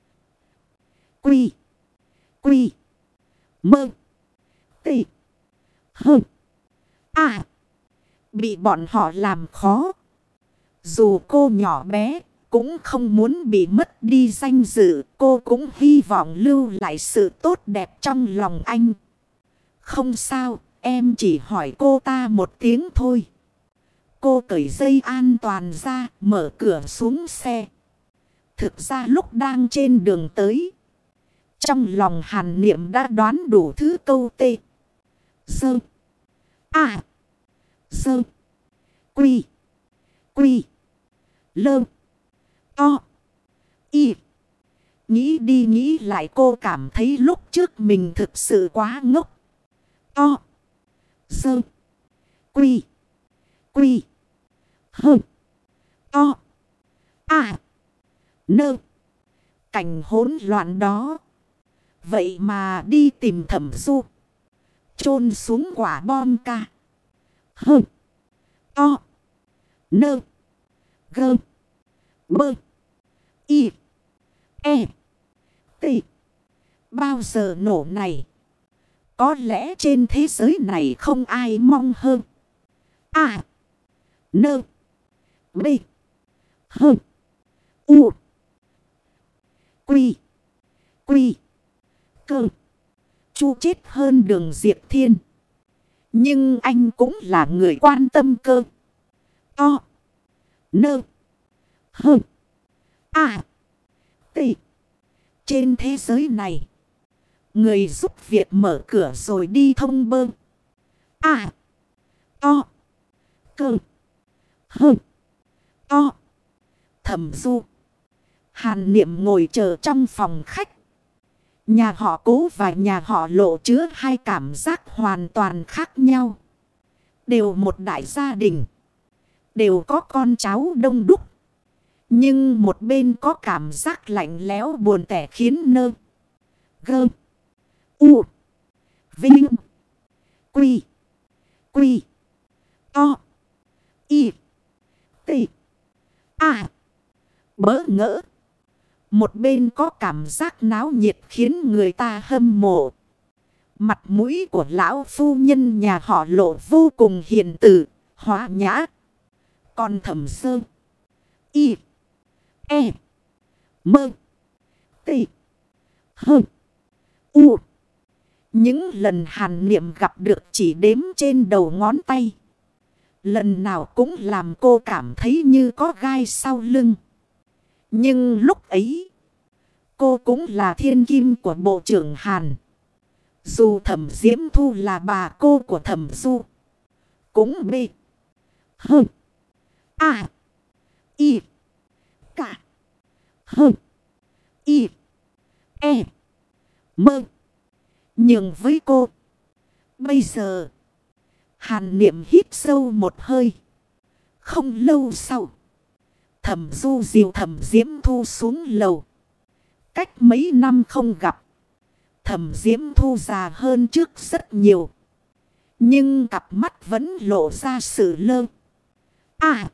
Quy. Quy. Mơ. Tị. Hơ. À. Bị bọn họ làm khó. Dù cô nhỏ bé, cũng không muốn bị mất đi danh dự. Cô cũng hy vọng lưu lại sự tốt đẹp trong lòng anh. Không sao, em chỉ hỏi cô ta một tiếng thôi. Cô cởi dây an toàn ra, mở cửa xuống xe. Thực ra lúc đang trên đường tới, trong lòng Hàn Niệm đã đoán đủ thứ câu tê. Sơ. À. Sơ. Quy. Quy. Lơ. To. Y. Nghĩ đi nghĩ lại cô cảm thấy lúc trước mình thực sự quá ngốc. To. Sơ. Quy. Quy. Hơ. To. À. Nơ. cảnh hỗn loạn đó. Vậy mà đi tìm Thẩm Du. Chôn xuống quả bom ca. Hơ. To. Nơ. Gơ. Bơ. Y. E. T. Bao giờ nổ này. Có lẽ trên thế giới này không ai mong hơn. À. Nơ. B. Hơ. U. Quy. Quy. Cơ. Chu chết hơn Đường Diệp Thiên. Nhưng anh cũng là người quan tâm cơ. To. Nơ. Hơ. À. T. Trên thế giới này. Người giúp việc mở cửa rồi đi thông bơ. À. To. Cơ. Hơ. To. Thẩm Du. Hàn Niệm ngồi chờ trong phòng khách. Nhà họ Cố và nhà họ Lộ chứa hai cảm giác hoàn toàn khác nhau. Đều một đại gia đình. Đều có con cháu đông đúc. Nhưng một bên có cảm giác lạnh lẽo buồn tẻ khiến nơ. Gơ. U. Vinh. Quy. Quy. To. Y. T. A. Bỡ ngỡ. Một bên có cảm giác náo nhiệt khiến người ta hâm mộ. Mặt mũi của lão phu nhân nhà họ Lộ vô cùng hiền từ, hóa nhã. Còn Thẩm Sơ. Y. E. Mơ. T. Hơ. U. Những lần Hàn Niệm gặp được chỉ đếm trên đầu ngón tay. Lần nào cũng làm cô cảm thấy như có gai sau lưng. Nhưng lúc ấy, cô cũng là thiên kim của bộ trưởng Hàn. Dù Thẩm Diễm Thu là bà cô của Thẩm Du. Cũng B. Hơ. A. Y. Cả. Hơ. Y. E. Mơ. Nhưng với cô. Bây giờ. Hàn Niệm hít sâu một hơi. Không lâu sau. Thẩm Du dìu Thẩm Diễm Thu xuống lầu. Cách mấy năm không gặp. Thẩm Diễm Thu già hơn trước rất nhiều. Nhưng cặp mắt vẫn lộ ra sự lơ. À.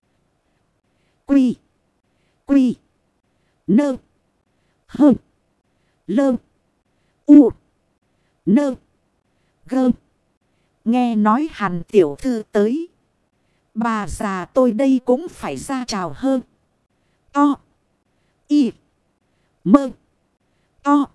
Quy. Quy. Nơ. Hơ. Lơ. U. Nơ. Gơ. Nghe nói Hàn tiểu thư tới. Bà già tôi đây cũng phải ra chào hơn. To. Y. Mơ. To.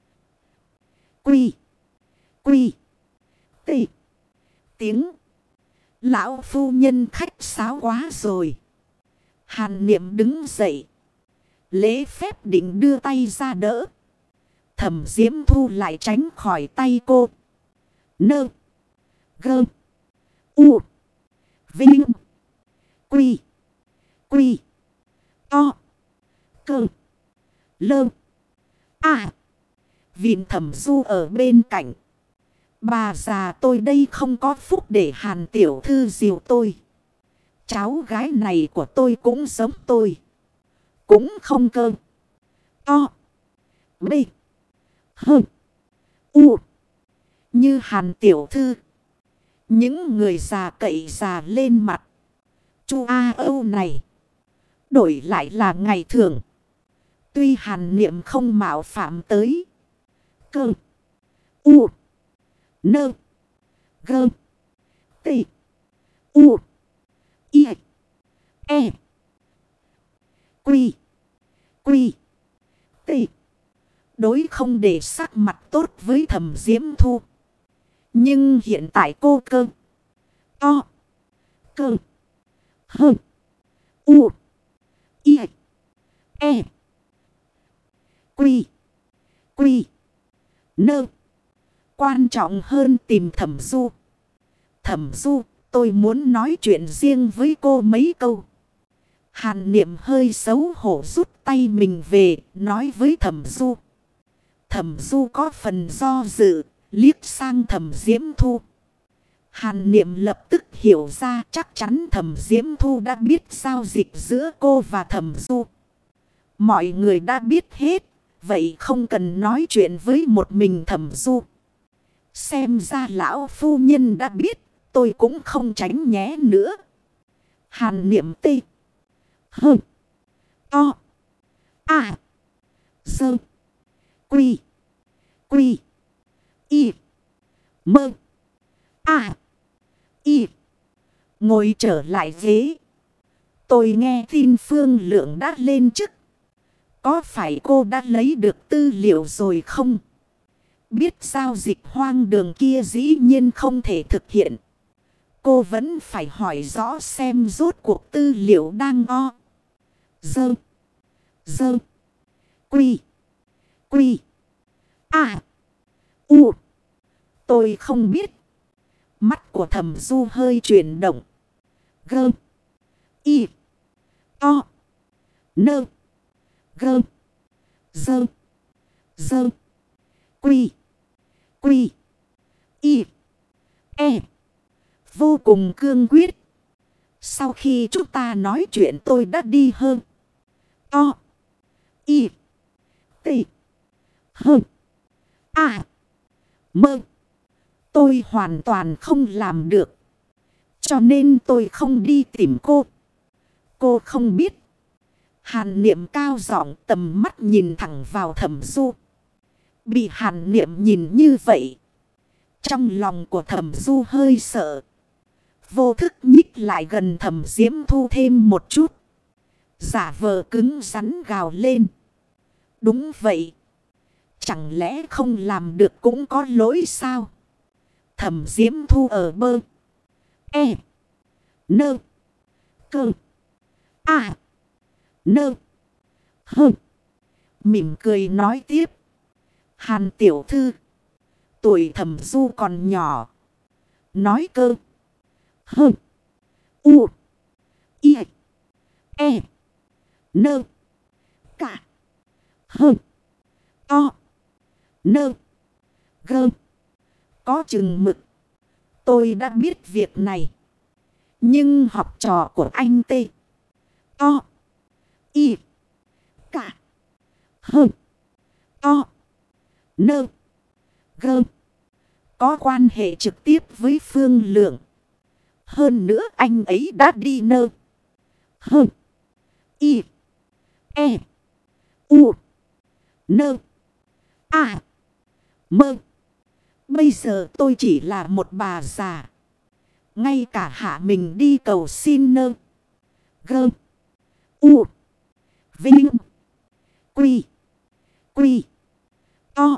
Quy. Quy. T. Tiếng. Lão phu nhân khách sáo quá rồi. Hàn Niệm đứng dậy. Lễ phép định đưa tay ra đỡ. Thẩm Diễm Thu lại tránh khỏi tay cô. Nơ. Gơ. U. Vinh. Quy. Quy. To. Cơ. Lơ. À. Vịn Thẩm Du ở bên cạnh. Bà già tôi đây không có phúc để Hàn tiểu thư dìu tôi. Cháu gái này của tôi cũng giống tôi. Cũng không cơ. To. B. Hơ. U. Như Hàn tiểu thư. Những người già cậy già lên mặt. Chu A Âu này. Đổi lại là ngày thường. Tuy Hàn Niệm không mạo phạm tới. Cơ. U. Nơ. Gơ. T. U. Y. E. Quy. Quy. T. Đối không để sắc mặt tốt với Thẩm Diễm Thu. Nhưng hiện tại cô cơ. To. Cơ. Hơ. U. Y. E. Quy. Quy. Nơ. Quan trọng hơn tìm Thẩm Du. Thẩm Du, tôi muốn nói chuyện riêng với cô mấy câu. Hàn Niệm hơi xấu hổ rút tay mình về, nói với Thẩm Du. Thẩm Du có phần do dự, liếc sang Thẩm Diễm Thu. Hàn Niệm lập tức hiểu ra chắc chắn Thẩm Diễm Thu đã biết giao dịch giữa cô và Thẩm Du. Mọi người đã biết hết. Vậy không cần nói chuyện với một mình Thẩm Du. Xem ra lão phu nhân đã biết. Tôi cũng không tránh nhé nữa. Hàn Niệm tê. Hơ. To. À. Sơ. Quy. Quy. Y. Mơ. À. Y. Ngồi trở lại ghế. Tôi nghe tin Phương Lượng đã lên chức. Có phải cô đã lấy được tư liệu rồi không? Biết giao dịch hoang đường kia dĩ nhiên không thể thực hiện. Cô vẫn phải hỏi rõ xem rốt cuộc tư liệu đang o. Dơ. Dơ. Quy. Quy. À. U. Tôi không biết. Mắt của Thẩm Du hơi chuyển động. Gơ. Y. To. Nơ. Gơ. Dơ. Dơ. Quy. Quy. Y. E. Vô cùng cương quyết. Sau khi chúng ta nói chuyện tôi đã đi hơn. To. Y. T. Hơn. À. Mơ. Tôi hoàn toàn không làm được. Cho nên tôi không đi tìm cô. Cô không biết. Hàn Niệm cao giọng tầm mắt nhìn thẳng vào Thẩm Du. Bị Hàn Niệm nhìn như vậy. Trong lòng của Thẩm Du hơi sợ. Vô thức nhích lại gần Thẩm Diễm Thu thêm một chút. Giả vờ cứng rắn gào lên. Đúng vậy. Chẳng lẽ không làm được cũng có lỗi sao? Thẩm Diễm Thu ở bơ. E. Nơ. Cơ. À. Nơ. Hơ. Mỉm cười nói tiếp. Hàn tiểu thư. Tuổi Thẩm Du còn nhỏ. Nói cơ. Hơ. U. Y. E. Nơ. Cả. Hơ. To. Nơ. Gơ. Có chừng mực. Tôi đã biết việc này. Nhưng học trò của anh T. To. Y. Cả. Hơ. To. Nơ. Gơ. Có quan hệ trực tiếp với Phương Lượng. Hơn nữa anh ấy đã đi nơ. Hơ. Y. E. U. Nơ. À. Mơ. Bây giờ tôi chỉ là một bà già. Ngay cả hạ mình đi cầu xin nơ. Gơ. U. Vinh. Quy. Quy. To.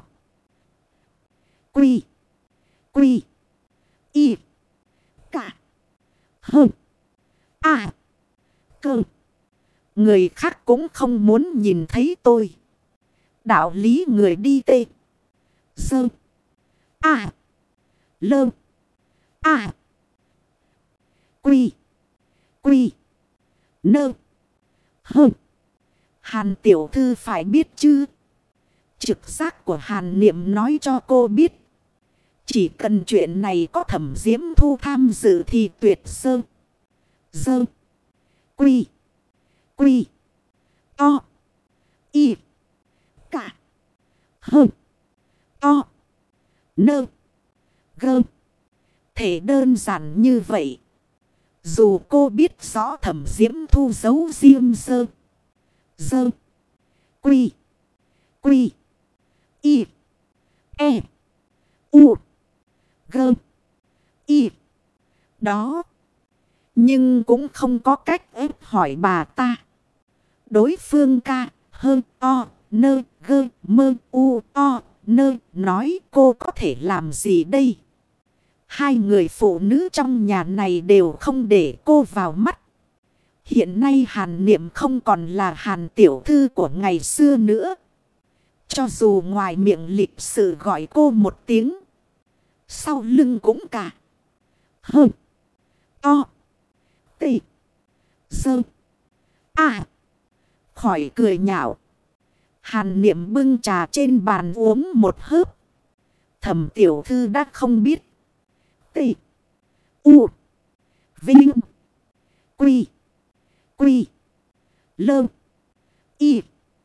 Quy. Quy. Y. Cả. Hơ. À. Cơ. Người khác cũng không muốn nhìn thấy tôi. Đạo lý người đi tê. Sơ. À. Lơ. À. Quy. Quy. Nơ. Hơ. Hàn tiểu thư phải biết chứ. Trực giác của Hàn Niệm nói cho cô biết. Chỉ cần chuyện này có Thẩm Diễm Thu tham dự thì tuyệt sơ. Sơ. Quy. Quy. To. Y. Cả. Hơ. To. Nơ. Gơ. Thể đơn giản như vậy. Dù cô biết rõ Thẩm Diễm Thu giấu riêng sơ. Sơ. Quy. Quy. Y. E. U. Gơ. Y. Đó. Nhưng cũng không có cách ép hỏi bà ta. Đối phương ca. Hơn. O. Nơ. Gơ. Mơ. U. O. Nơ. Nói cô có thể làm gì đây? Hai người phụ nữ trong nhà này đều không để cô vào mắt. Hiện nay Hàn Niệm không còn là Hàn tiểu thư của ngày xưa nữa. Cho dù ngoài miệng lịch sự gọi cô một tiếng. Sau lưng cũng cả. Hơ. To. Tê. Sơ. À. Khỏi cười nhạo. Hàn Niệm bưng trà trên bàn uống một hớp. Thẩm tiểu thư đã không biết. Tê. U. Vinh. Quy. Quy. Lơ. Y.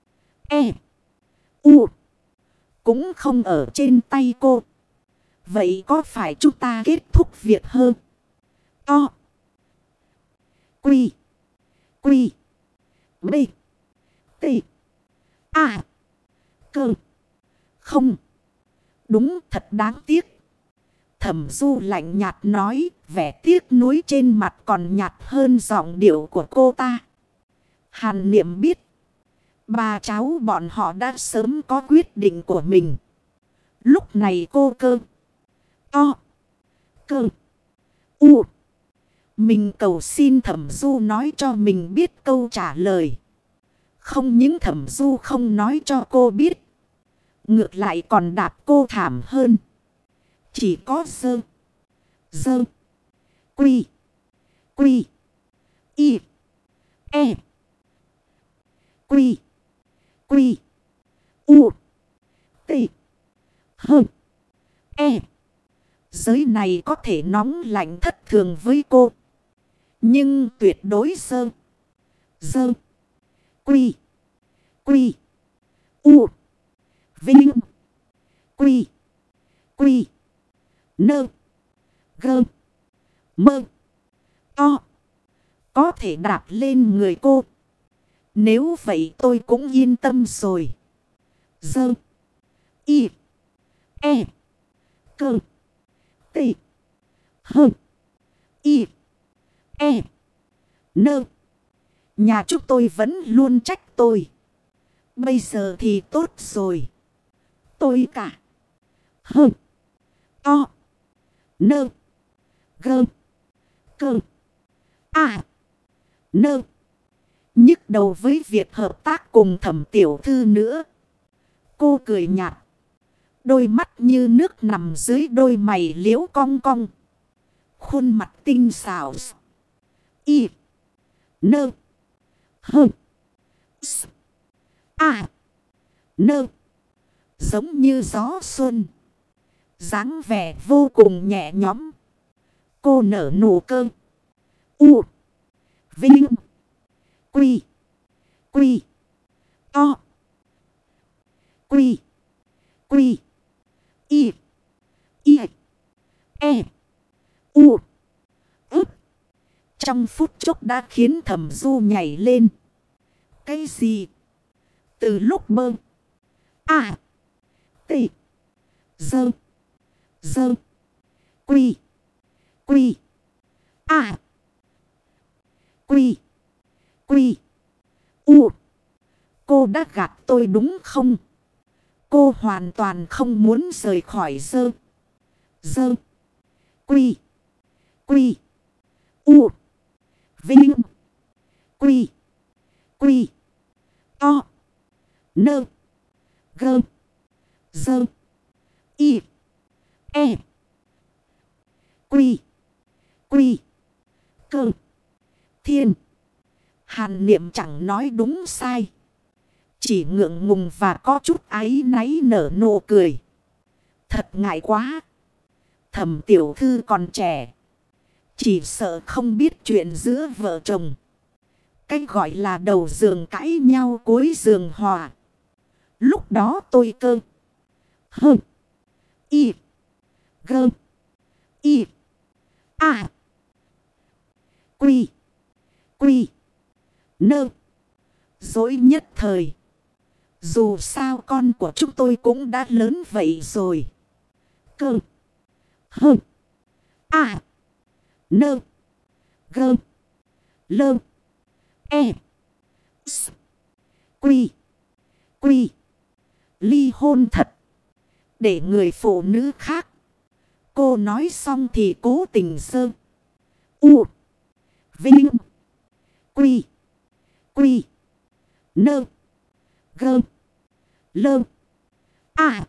E. U. Cũng không ở trên tay cô. Vậy có phải chúng ta kết thúc việc hơn? To. Quy. Quy. B. T. A. Cơ. Không. Đúng, thật đáng tiếc. Thẩm Du lạnh nhạt nói, vẻ tiếc nuối trên mặt còn nhạt hơn giọng điệu của cô ta. Hàn Niệm biết, bà cháu bọn họ đã sớm có quyết định của mình. Lúc này cô cơ. To. Cơ. U. Mình cầu xin Thẩm Du nói cho mình biết câu trả lời. Không những Thẩm Du không nói cho cô biết, ngược lại còn đạp cô thảm hơn. Chỉ có dơ. Dơ. Quy. Quy. Y. E. Quy. Quy. U. T. H. E. Giới này có thể nóng lạnh thất thường với cô, nhưng tuyệt đối dơ. Dơ. Quy. Quy. U. Vinh. Quy. Quy. Nơ. Gơ. Mơ. To. Có thể đạp lên người cô. Nếu vậy tôi cũng yên tâm rồi. Dơ. Y. E. Cơ. T. H. Y. E. Nơ. Nhà chúng tôi vẫn luôn trách tôi. Bây giờ thì tốt rồi. Tôi cả. H. To. Nơ. Gơ. Cơ. A. Nơ. Nhức đầu với việc hợp tác cùng Thẩm tiểu thư nữa. Cô cười nhạt. Đôi mắt như nước nằm dưới đôi mày liễu cong cong. Khuôn mặt tinh xảo. Y. Nơ. Hơ. S. A. Nơ. Giống như gió xuân. Dáng vẻ vô cùng nhẹ nhõm. Cô nở nụ cơ. U. Vinh. Quy. Quy. To. Quy. Quy. Y. Y. E. U. Ức. Trong phút chốc đã khiến Thẩm Du nhảy lên. Cái gì? Từ lúc mơ. À. T. Dơ. Dơ. Quy. Quy. À. Quy. Quy. U. Cô đã gạt tôi đúng không? Cô hoàn toàn không muốn rời khỏi dơ. Dơ. Quy. Quy. U. Vinh. Quy. Quy. To. Nơ. Gơ. Dơ. Y. E. Quy. Quy. Cơ. Thiên. Hàn Niệm chẳng nói đúng sai. Chỉ ngượng ngùng và có chút áy náy nở nụ cười. Thật ngại quá. Thẩm tiểu thư còn trẻ. Chỉ sợ không biết chuyện giữa vợ chồng. Cái gọi là đầu giường cãi nhau cuối giường hòa. Lúc đó tôi cơ. Hơ. Y. Gơ. Y. A. Quy. Quy. Nơ. Dối nhất thời. Dù sao con của chúng tôi cũng đã lớn vậy rồi. Cơ. Hơ. A. Nơ. Gơ. Lơ. E. S. Quy. Quy. Ly hôn thật. Để người phụ nữ khác. Cô nói xong thì cố tình sơ. U. Vinh. Quy. Quy. Nơ. Gơ. Lơ. A.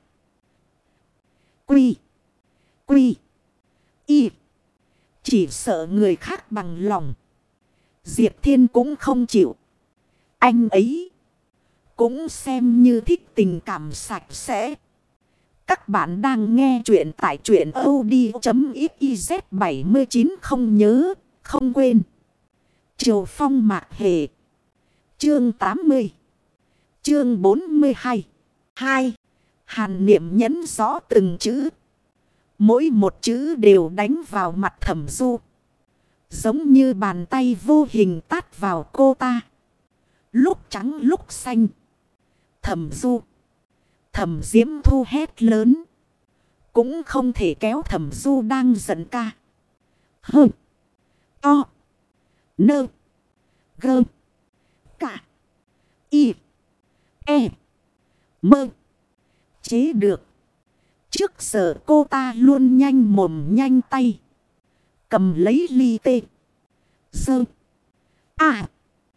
Quy. Quy. Y. Chỉ sợ người khác bằng lòng. Diệp Thiên cũng không chịu. Anh ấy cũng xem như thích tình cảm sạch sẽ. Các bạn đang nghe chuyện tại truyện audio chấm xyz bảy chín không nhớ, không quên. Triều Phong Mạc Hề. Chương tám mươi. Chương bốn mươi hai. Hai. Hàn Niệm nhấn rõ từng chữ. Mỗi một chữ đều đánh vào mặt Thẩm Du. Giống như bàn tay vô hình tát vào cô ta. Lúc trắng lúc xanh. Thẩm Du. Thẩm Diễm Thu hét lớn. Cũng không thể kéo Thẩm Du đang giận ca. Hơ. To. Nơ. Gơ. Cả. Y. E. Mơ. Chế được. Trước giờ cô ta luôn nhanh mồm nhanh tay. Cầm lấy ly tê. Sơ. À.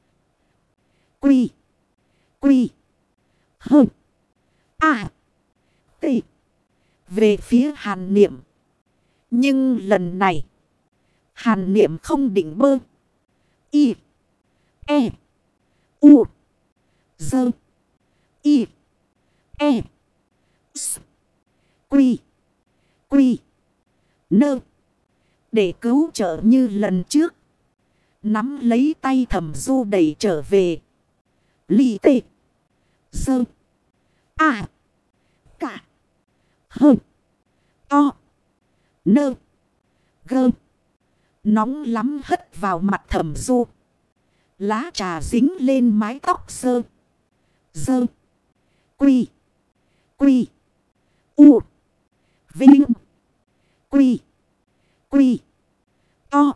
Quy. Quy. Hơ. À. Tê. Về phía Hàn Niệm. Nhưng lần này. Hàn Niệm không định bơ. Y. E. U. Dơ. Y. E. S. Quy. Quy. Nơ. Để cứu trợ như lần trước. Nắm lấy tay Thẩm Du đẩy trở về. Ly tê. Sơ. À. Cả. Hơ. To. Nơ. Gơ. Nóng lắm hất vào mặt Thẩm Du. Lá trà dính lên mái tóc sơ. Sơ. Quy. Quy. U. Vinh. Quy. Quy. To.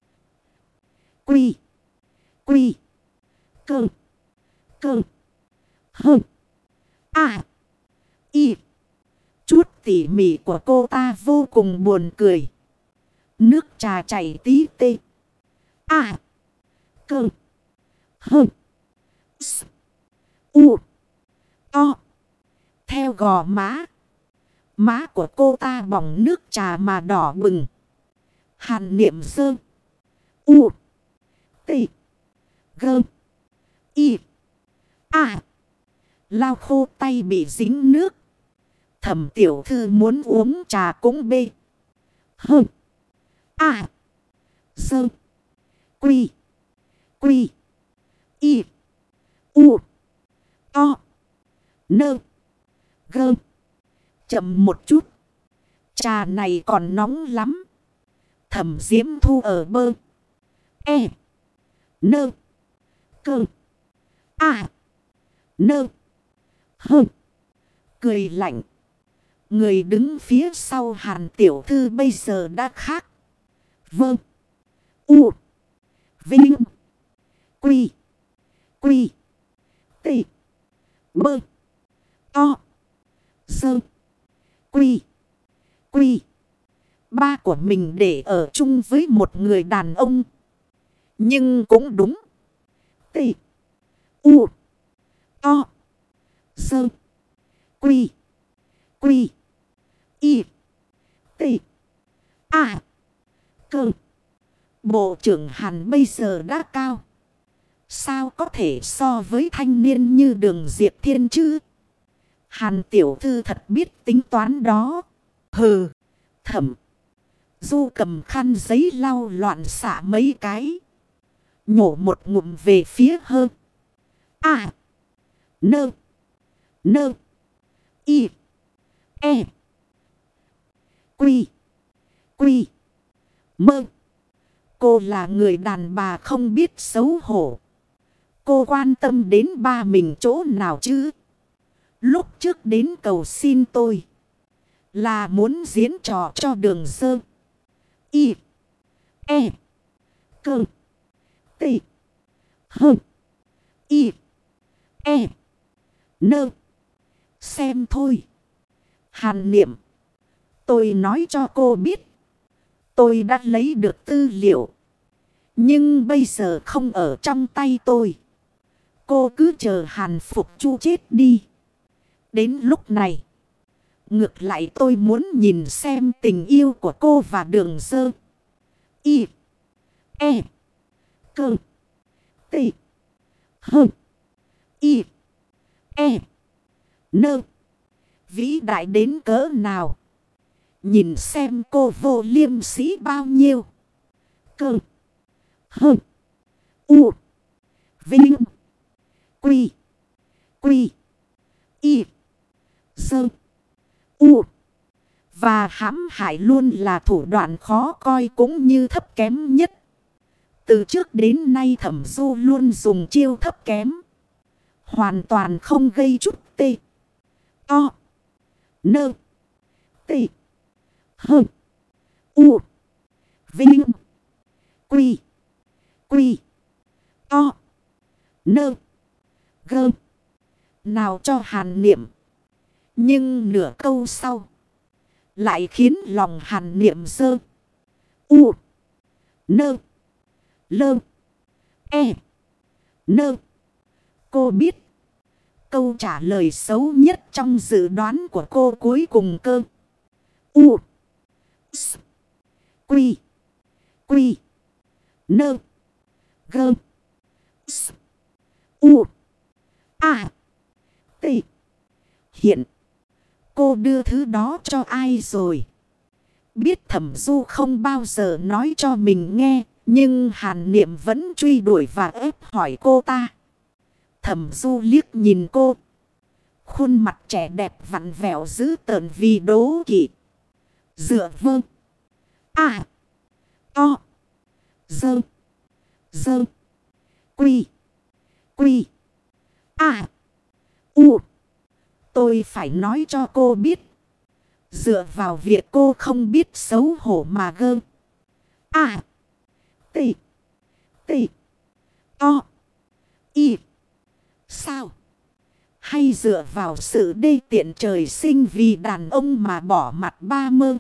Quy. Quy. Cơ. Cơ. Hơ. À. Y. Chút tỉ mỉ của cô ta vô cùng buồn cười. Nước trà chảy tí tê. À. Cơ. Hơ. S. U. To. Theo gò má. Má của cô ta bỏng nước trà mà đỏ bừng. Hàn Niệm sơ. U. Tê. Gơ. Y. À. Lau khô tay bị dính nước. Thẩm tiểu thư muốn uống trà cũng bê. Hơ. À. Sơ. Quy. Quy. Y. U. To. Nơ. Gơ. Chậm một chút. Trà này còn nóng lắm. Thẩm Diễm Thu ở bơ. E. Nơ. Cơ. À. Nơ. Hơ. Cười lạnh. Người đứng phía sau Hàn tiểu thư bây giờ đã khác. Vâng. U. Vinh. Quy. Quy. Tê. Bơ. To. Sơ. Quy. Quy. Ba của mình để ở chung với một người đàn ông. Nhưng cũng đúng. Tê. U. To. Sơ. Quy. Quy. Y. Tê. À. Cơ. Bộ trưởng Hàn bây giờ đã cao. Sao có thể so với thanh niên như Đường Diệp Thiên chứ? Hàn tiểu thư thật biết tính toán đó. Hừ. Thẩm Du cầm khăn giấy lau loạn xả mấy cái. Nhổ một ngụm về phía Hơ. À. Nơ. Nơ. Y. E. Quy. Quy. Mơ. Cô là người đàn bà không biết xấu hổ. Cô quan tâm đến ba mình chỗ nào chứ? Lúc trước đến cầu xin tôi. Là muốn diễn trò cho Đường Sơ. Y. E. Cơ. Tê. Hơ. Y. E. Nơ. Xem thôi. Hàn Niệm. Tôi nói cho cô biết. Tôi đã lấy được tư liệu. Nhưng bây giờ không ở trong tay tôi. Cô cứ chờ Hàn Phục Chu chết đi. Đến lúc này. Ngược lại tôi muốn nhìn xem tình yêu của cô và Đường Sơ. Y. E. Cơ. Tê. Hơ. Y. E. Nơ. Vĩ đại đến cỡ nào. Nhìn xem cô vô liêm sĩ bao nhiêu. Cơ. Hơ. U. Vinh. Quy. Quy. Y. Dơ. U. Và hãm hại luôn là thủ đoạn khó coi cũng như thấp kém nhất. Từ trước đến nay Thẩm Du luôn dùng chiêu thấp kém. Hoàn toàn không gây chút tê. To. Nơ. Tê. Hơ. U. Vinh. Quy. Quy. To. Nơ. Gơ. Nào cho Hàn Niệm. Nhưng nửa câu sau lại khiến lòng Hàn Niệm dơ. U. Nơ. Lơ. E. Nơ. Cô biết. Câu trả lời xấu nhất trong dự đoán của cô cuối cùng cơ. U. S. Quy. Quy. Nơ. Gơ. S. U. A. T. Hiện. Cô đưa thứ đó cho ai rồi? Biết Thẩm Du không bao giờ nói cho mình nghe. Nhưng Hàn Niệm vẫn truy đuổi và ép hỏi cô ta. Thẩm Du liếc nhìn cô. Khuôn mặt trẻ đẹp vặn vẹo dữ tợn vì đố kỵ. Dựa vơ. À. To. Dơ. Dơ. Quy. Quy. À. U. Tôi phải nói cho cô biết. Dựa vào việc cô không biết xấu hổ mà gơ. À. Tị. Tị. To. Y. Sao? Hay dựa vào sự đê tiện trời sinh vì đàn ông mà bỏ mặt ba mơ.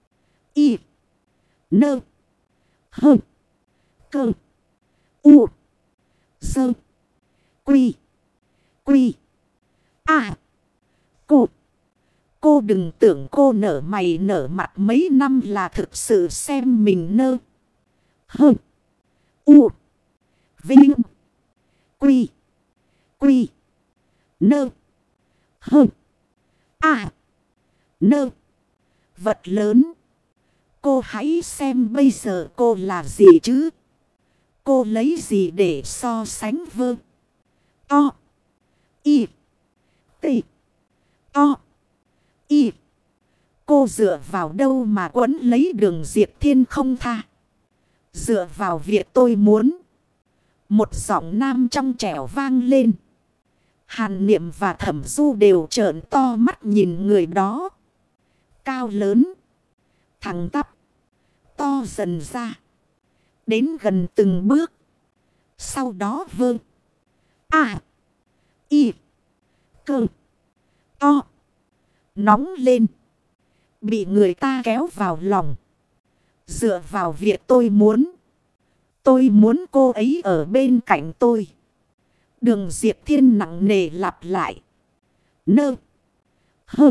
Y. Nơ. Hơ. Cơ. U. Dơ. Quy. Quy. À. Cô. Cô đừng tưởng cô nở mày nở mặt mấy năm là thực sự xem mình nơ. Hơ. U. Vinh. Quy. Quy. Nơ. Hơ. À. Nơ. Vật lớn. Cô hãy xem bây giờ cô là gì chứ. Cô lấy gì để so sánh vơ. To. Y. Tị. To. Y. Cô dựa vào đâu mà quấn lấy Đường Diệp Thiên không tha. Dựa vào việc tôi muốn. Một giọng nam trong trẻo vang lên. Hàn Niệm và Thẩm Du đều trợn to mắt nhìn người đó. Cao lớn. Thẳng tắp. To dần ra. Đến gần từng bước. Sau đó vơ. À. Y. Cơ. To. Nóng lên. Bị người ta kéo vào lòng. Dựa vào việc tôi muốn. Tôi muốn cô ấy ở bên cạnh tôi. Đường Diệp Thiên nặng nề lặp lại. Nơ. Hơ.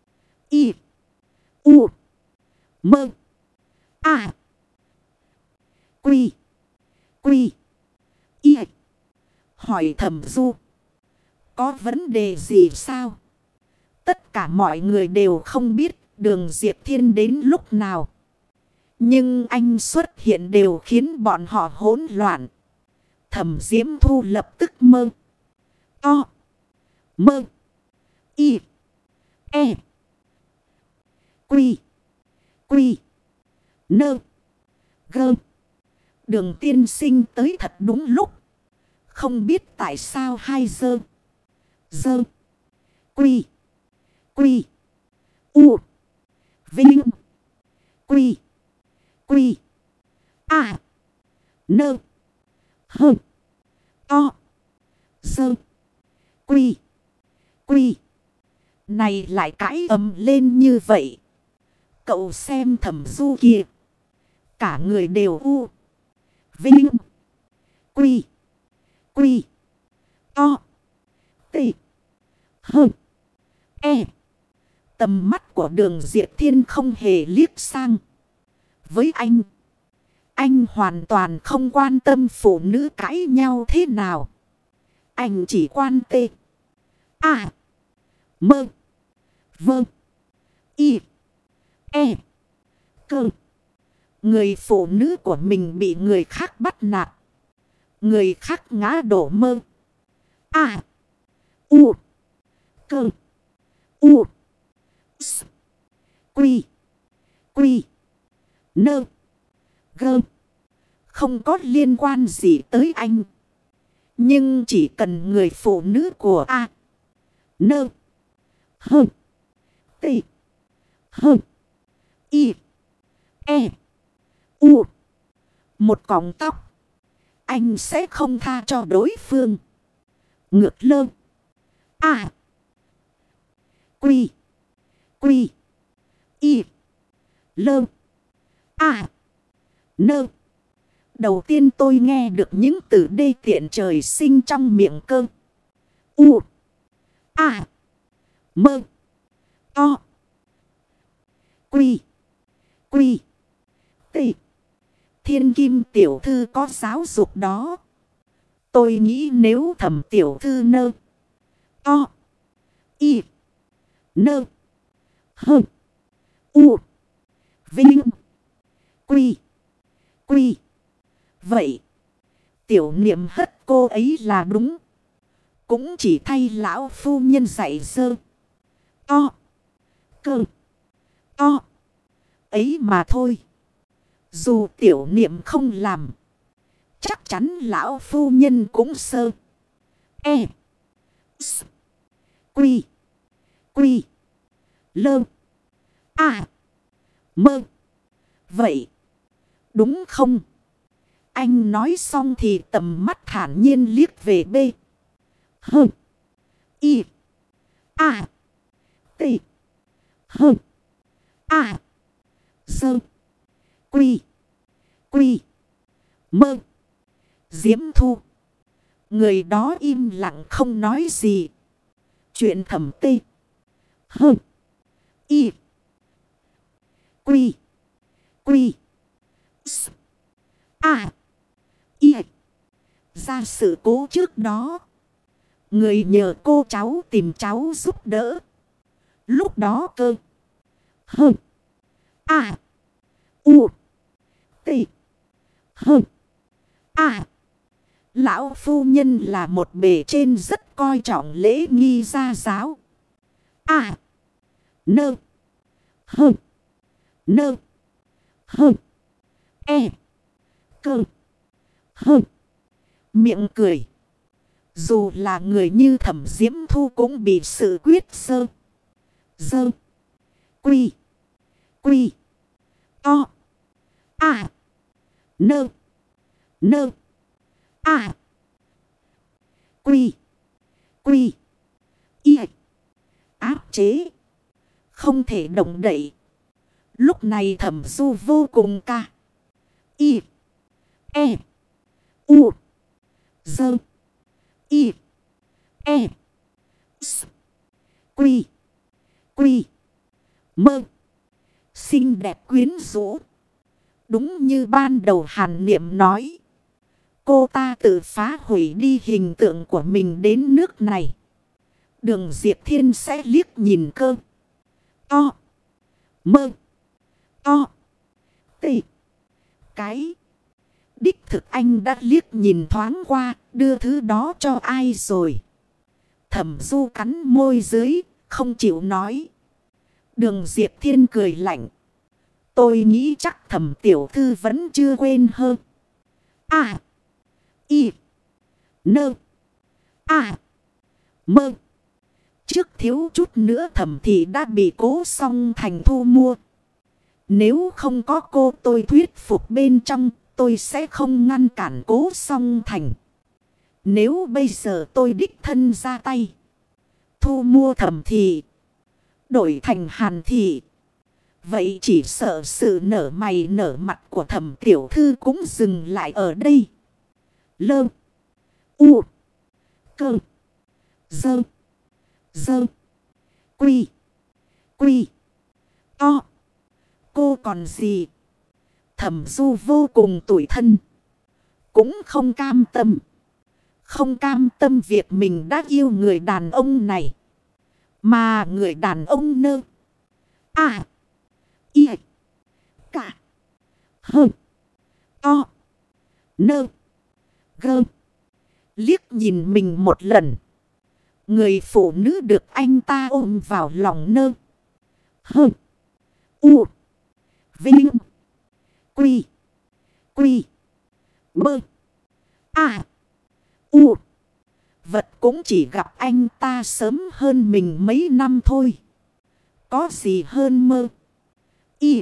Y. U. Mơ. À. Quy. Quy. Y. Hỏi Thẩm Du. Có vấn đề gì sao? Tất cả mọi người đều không biết Đường Diệp Thiên đến lúc nào. Nhưng anh xuất hiện đều khiến bọn họ hỗn loạn. Thẩm Diễm Thu lập tức mơ. To. Mơ. Y. E. Quy. Quy. Nơ. Gơ. Đường tiên sinh tới thật đúng lúc. Không biết tại sao hai dơ. Dơ. Quy. Quy. U. Vinh. Quy. Quy. À. Nơ. Hơ. To. Dơ. Quy. Quy. Này lại cãi ầm lên như vậy. Cậu xem Thẩm Du kìa. Cả người đều u. Vinh. Quy. Quy. To. Tị. Hơ. E. Tầm mắt của Đường Diệp Thiên không hề liếc sang. Với anh. Anh hoàn toàn không quan tâm phụ nữ cãi nhau thế nào. Anh chỉ quan tê. À. Mơ. Vơ. Y. E. Cơ. Người phụ nữ của mình bị người khác bắt nạt. Người khác ngã đổ mơ. À. U. Cơ. U. S. Quy. Quy. Nơ. Gơ. Không có liên quan gì tới anh. Nhưng chỉ cần người phụ nữ của A. Nơ. Hơ. T. Hơ. Y. E. U. Một cọng tóc. Anh sẽ không tha cho đối phương. Ngược lơ. A. Quy. Quy. Y. Lơ. A. Nơ. Đầu tiên tôi nghe được những từ đê tiện trời sinh trong miệng cơ. U. A. Mơ. To. Quy. Quy. T. Thiên kim tiểu thư có giáo dục đó. Tôi nghĩ nếu Thẩm tiểu thư nơ. To. Y. Nơ. Hơ. U. Vinh. Quy. Quy. Vậy. Tiểu niệm hất cô ấy là đúng. Cũng chỉ thay lão phu nhân dạy dơ. To. Cơ. To. Ấy mà thôi. Dù tiểu niệm không làm. Chắc chắn lão phu nhân cũng sơ. E. S. Quy. Quy. Lơ. A. Mơ. Vậy. Đúng không? Anh nói xong thì tầm mắt thản nhiên liếc về B. Hơ. Y. A. T. Hơ. A. Sơ. Quy. Quy. Mơ. Diễm Thu. Người đó im lặng không nói gì. Chuyện Thẩm T. Hơ. Y. Quy. Quy. S. A. Y. Ra sự cố trước đó. Người nhờ cô cháu tìm cháu giúp đỡ. Lúc đó cơ. Hơ. A. U. T. Hơ. A. Lão phu nhân là một bề trên rất coi trọng lễ nghi gia giáo. A. Nơ. Hơ. Nơ. Hơ. E. Cơ. Hơ. Miệng cười. Dù là người như Thẩm Diễm Thu cũng bị sự quyết sơ. Dơ. Quy. Quy. To. A. Nơ. Nơ. A. Quy. Quy. Y. Áp chế. Không thể động đậy. Lúc này Thẩm Du vô cùng ca. Y. E. U. Dơ. Y. E. S. Quy. Quy. Mơ. Xinh đẹp quyến rũ. Đúng như ban đầu Hàn Niệm nói. Cô ta tự phá hủy đi hình tượng của mình đến nước này. Đường Diệp Thiên sẽ liếc nhìn cơ. To. Mơ. To. T. Cái. Đích thực anh đã liếc nhìn thoáng qua. Đưa thứ đó cho ai rồi. Thẩm Du cắn môi dưới. Không chịu nói. Đường Diệp Thiên cười lạnh. Tôi nghĩ chắc Thẩm tiểu thư vẫn chưa quên hơn. A. Y. Nơ. A. Mơ. Trước thiếu chút nữa Thẩm thị đã bị Cố Song Thành thu mua. Nếu không có cô tôi thuyết phục bên trong, tôi sẽ không ngăn cản Cố Song Thành. Nếu bây giờ tôi đích thân ra tay, thu mua Thẩm thị, đổi thành Hàn thị, vậy chỉ sợ sự nở mày nở mặt của Thẩm tiểu thư cũng dừng lại ở đây. Lơ. U. Cơ. Dơ. Dơ. Quy. Quy. To. Cô còn gì? Thẩm Du vô cùng tủi thân. Cũng không cam tâm. Không cam tâm việc mình đã yêu người đàn ông này. Mà người đàn ông nơ. À. Y. Cả. Hơ. To. Nơ. Gơ. Liếc nhìn mình một lần. Người phụ nữ được anh ta ôm vào lòng nơ. Hơ. U. Vinh. Quy. Quy. Bơ. À. U. Vật cũng chỉ gặp anh ta sớm hơn mình mấy năm thôi. Có gì hơn mơ. Y.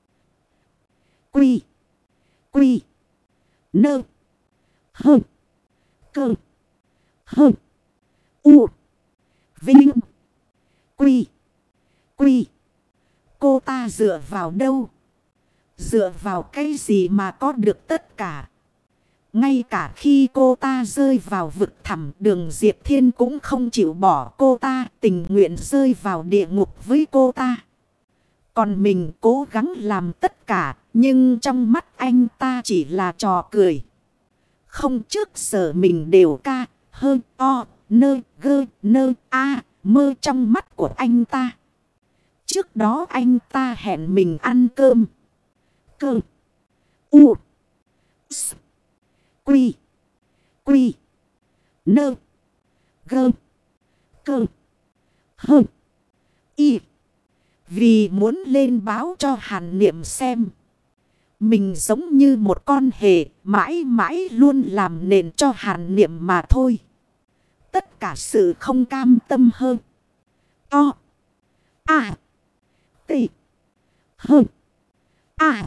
Quy. Quy. Nơ. Hơ. Cơ. Hơ. U. Vinh. Quy. Quy. Cô ta dựa vào đâu? Dựa vào cái gì mà có được tất cả? Ngay cả khi cô ta rơi vào vực thẳm, Đường Diệp Thiên cũng không chịu bỏ cô ta, tình nguyện rơi vào địa ngục với cô ta. Còn mình cố gắng làm tất cả, nhưng trong mắt anh ta chỉ là trò cười. Không, trước giờ mình đều ca, hơn, o, nơ, gơ, nơ, a, mơ trong mắt của anh ta. Trước đó anh ta hẹn mình ăn cơm. Cơ. U. S. Quy. Quy. Nơ. Gơ. Cơ. Hơ. Y. Vì muốn lên báo cho Hàn Niệm xem. Mình giống như một con hề mãi mãi luôn làm nền cho Hàn Niệm mà thôi. Tất cả sự không cam tâm hơn. O. A. T. Hơ. A.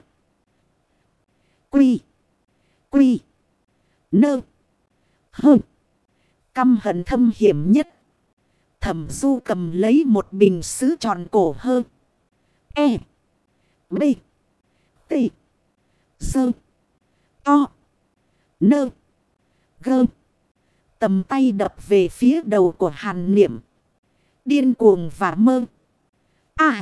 Quy. Quy. Nơ. Hơ. Căm hận thâm hiểm nhất. Thẩm Du cầm lấy một bình sứ tròn cổ hơ. E. B. T. Sơ. To. Nơ. Gơ. Tầm tay đập về phía đầu của Hàn Niệm. Điên cuồng và mơ. A.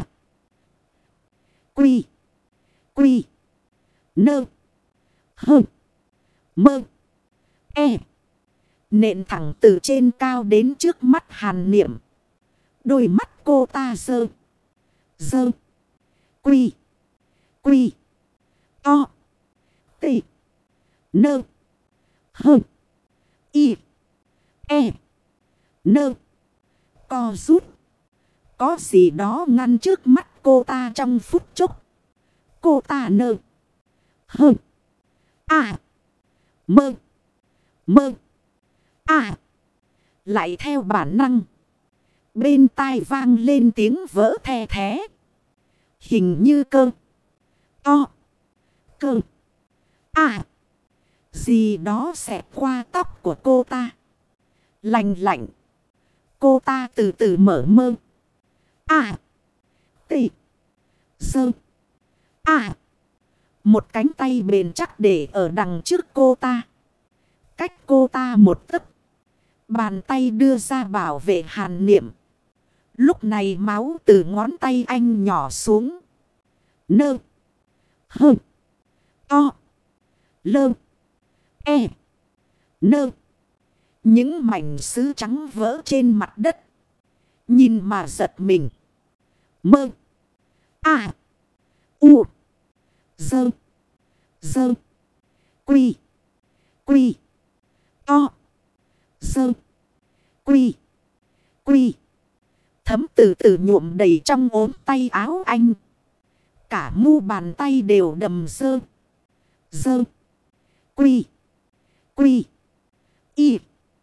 Quy. Quy. Nơ. Hơ. Mơ. E. Nện thẳng từ trên cao đến trước mắt Hàn Niệm. Đôi mắt cô ta dơ. Dơ. Quy. Quy. To. T. Nơ. Hơ. Y. E. Nơ. Co rút. Có gì đó ngăn trước mắt cô ta trong phút chốc. Cô ta nơ. Hơ. À. Mơ. Mơ. À. Lại theo bản năng. Bên tai vang lên tiếng vỡ the thé. Hình như cơ. To. Cơ. À. Gì đó xẹt qua tóc của cô ta. Lành lạnh. Cô ta từ từ mở mơ. À. T. Sơ. À. Một cánh tay bền chắc để ở đằng trước cô ta. Cách cô ta một tấc. Bàn tay đưa ra bảo vệ Hàn Niệm. Lúc này máu từ ngón tay anh nhỏ xuống. Nơ. Hơ. To. Lơ. E. Nơ. Những mảnh sứ trắng vỡ trên mặt đất. Nhìn mà giật mình. Mơ. À. U. Dơ. Dơ. Quy. Quy. To. Dơ. Quy. Quy. Thấm từ từ nhuộm đầy trong ốm tay áo anh. Cả mu bàn tay đều đầm dơ. Dơ. Quy. Quy. Y.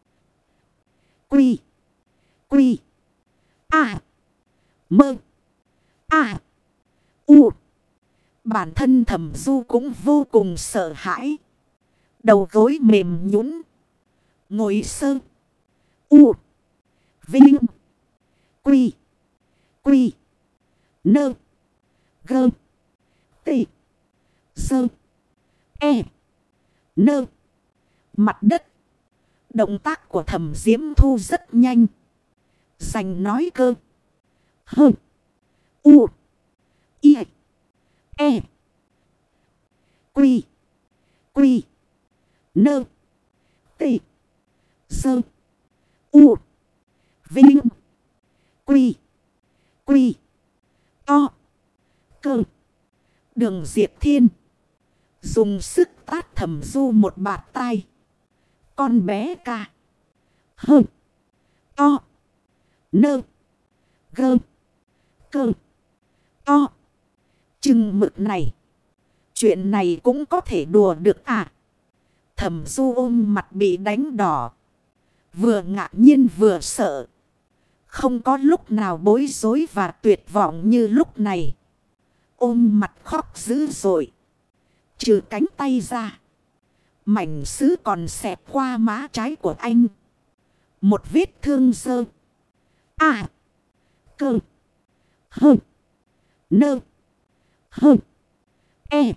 Quy. Quy. À. Mơ. À. U. Bản thân Thẩm Du cũng vô cùng sợ hãi. Đầu gối mềm nhũn. Ngồi sơ. U. Vinh. Quy. Quy. Nơ. Gơ. T. Sơ. E. Nơ. Mặt đất. Động tác của Thẩm Diễm Thu rất nhanh. Sành nói cơ. Hơ. U. Y. E. Quy. Quy. Nơ. T. Sơ. U. Vinh. Quy. Quy. To. Cơ. Đường Diệp Thiên. Dùng sức tát Thẩm Du một bạt tai. Con bé ca. Hơ. To. Nơ. Gơ. Cơ. To. Chừng mực này. Chuyện này cũng có thể đùa được à? Thẩm Du ôm mặt bị đánh đỏ. Vừa ngạc nhiên vừa sợ. Không có lúc nào bối rối và tuyệt vọng như lúc này. Ôm mặt khóc dữ dội. Trừ cánh tay ra. Mảnh sứ còn xẹt qua má trái của anh. Một vết thương dơ. À. Cơ. Hơ. Nơ. Hơ. E.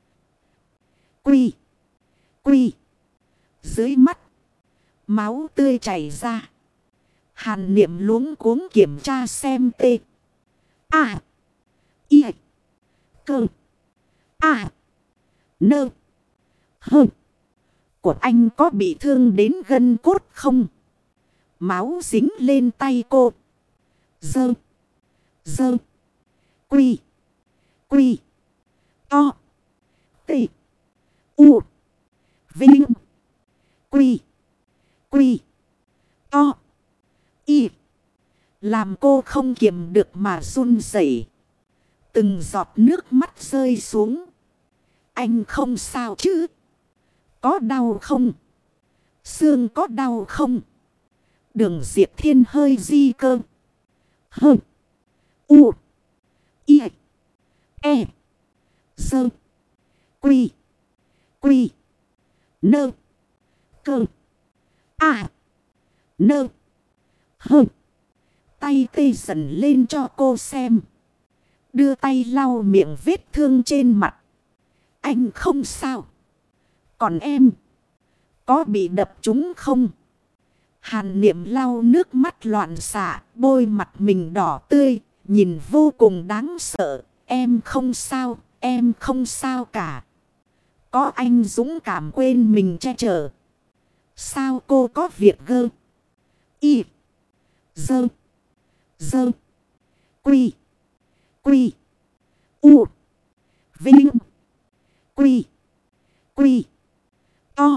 Quy. Quy. Dưới mắt. Máu tươi chảy ra. Hàn Niệm luống cuống kiểm tra xem tê. À. Y. Cơ. À. Nơ. Hơ. Của anh có bị thương đến gân cốt không? Máu dính lên tay cô. Dơ. Dơ. Quy. Quy. To. Tê. U. Vinh. Quy. Quy. To. Y. Làm cô không kiềm được mà run rẩy. Từng giọt nước mắt rơi xuống. Anh không sao chứ? Có đau không? Xương có đau không? Đường Diệp Thiên hơi di cơ. Hơ. U. Y. E. Dơ. Quy. Quy. Nơ. Cơ. À. Nơ. Hơ. Tay tê dần lên cho cô xem. Đưa tay lau miệng vết thương trên mặt. Anh không sao. Còn em. Có bị đập trúng không? Hàn Niệm lau nước mắt loạn xạ. Bôi mặt mình đỏ tươi. Nhìn vô cùng đáng sợ. Em không sao. Em không sao cả. Có anh dũng cảm quên mình che chở. Sao cô có việc gơ? Y. Dơ. Dơ. Quy. Quy. U. Vinh. Quy. Quy. To.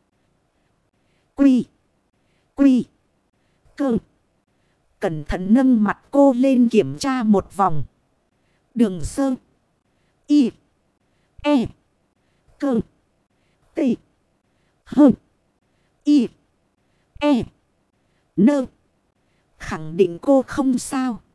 Quy. Quy. Cơ. Cẩn thận nâng mặt cô lên kiểm tra một vòng. Đường sơ. Y. E. Cơ. T. Hơ. Y. E. Nơ. Khẳng định cô không sao.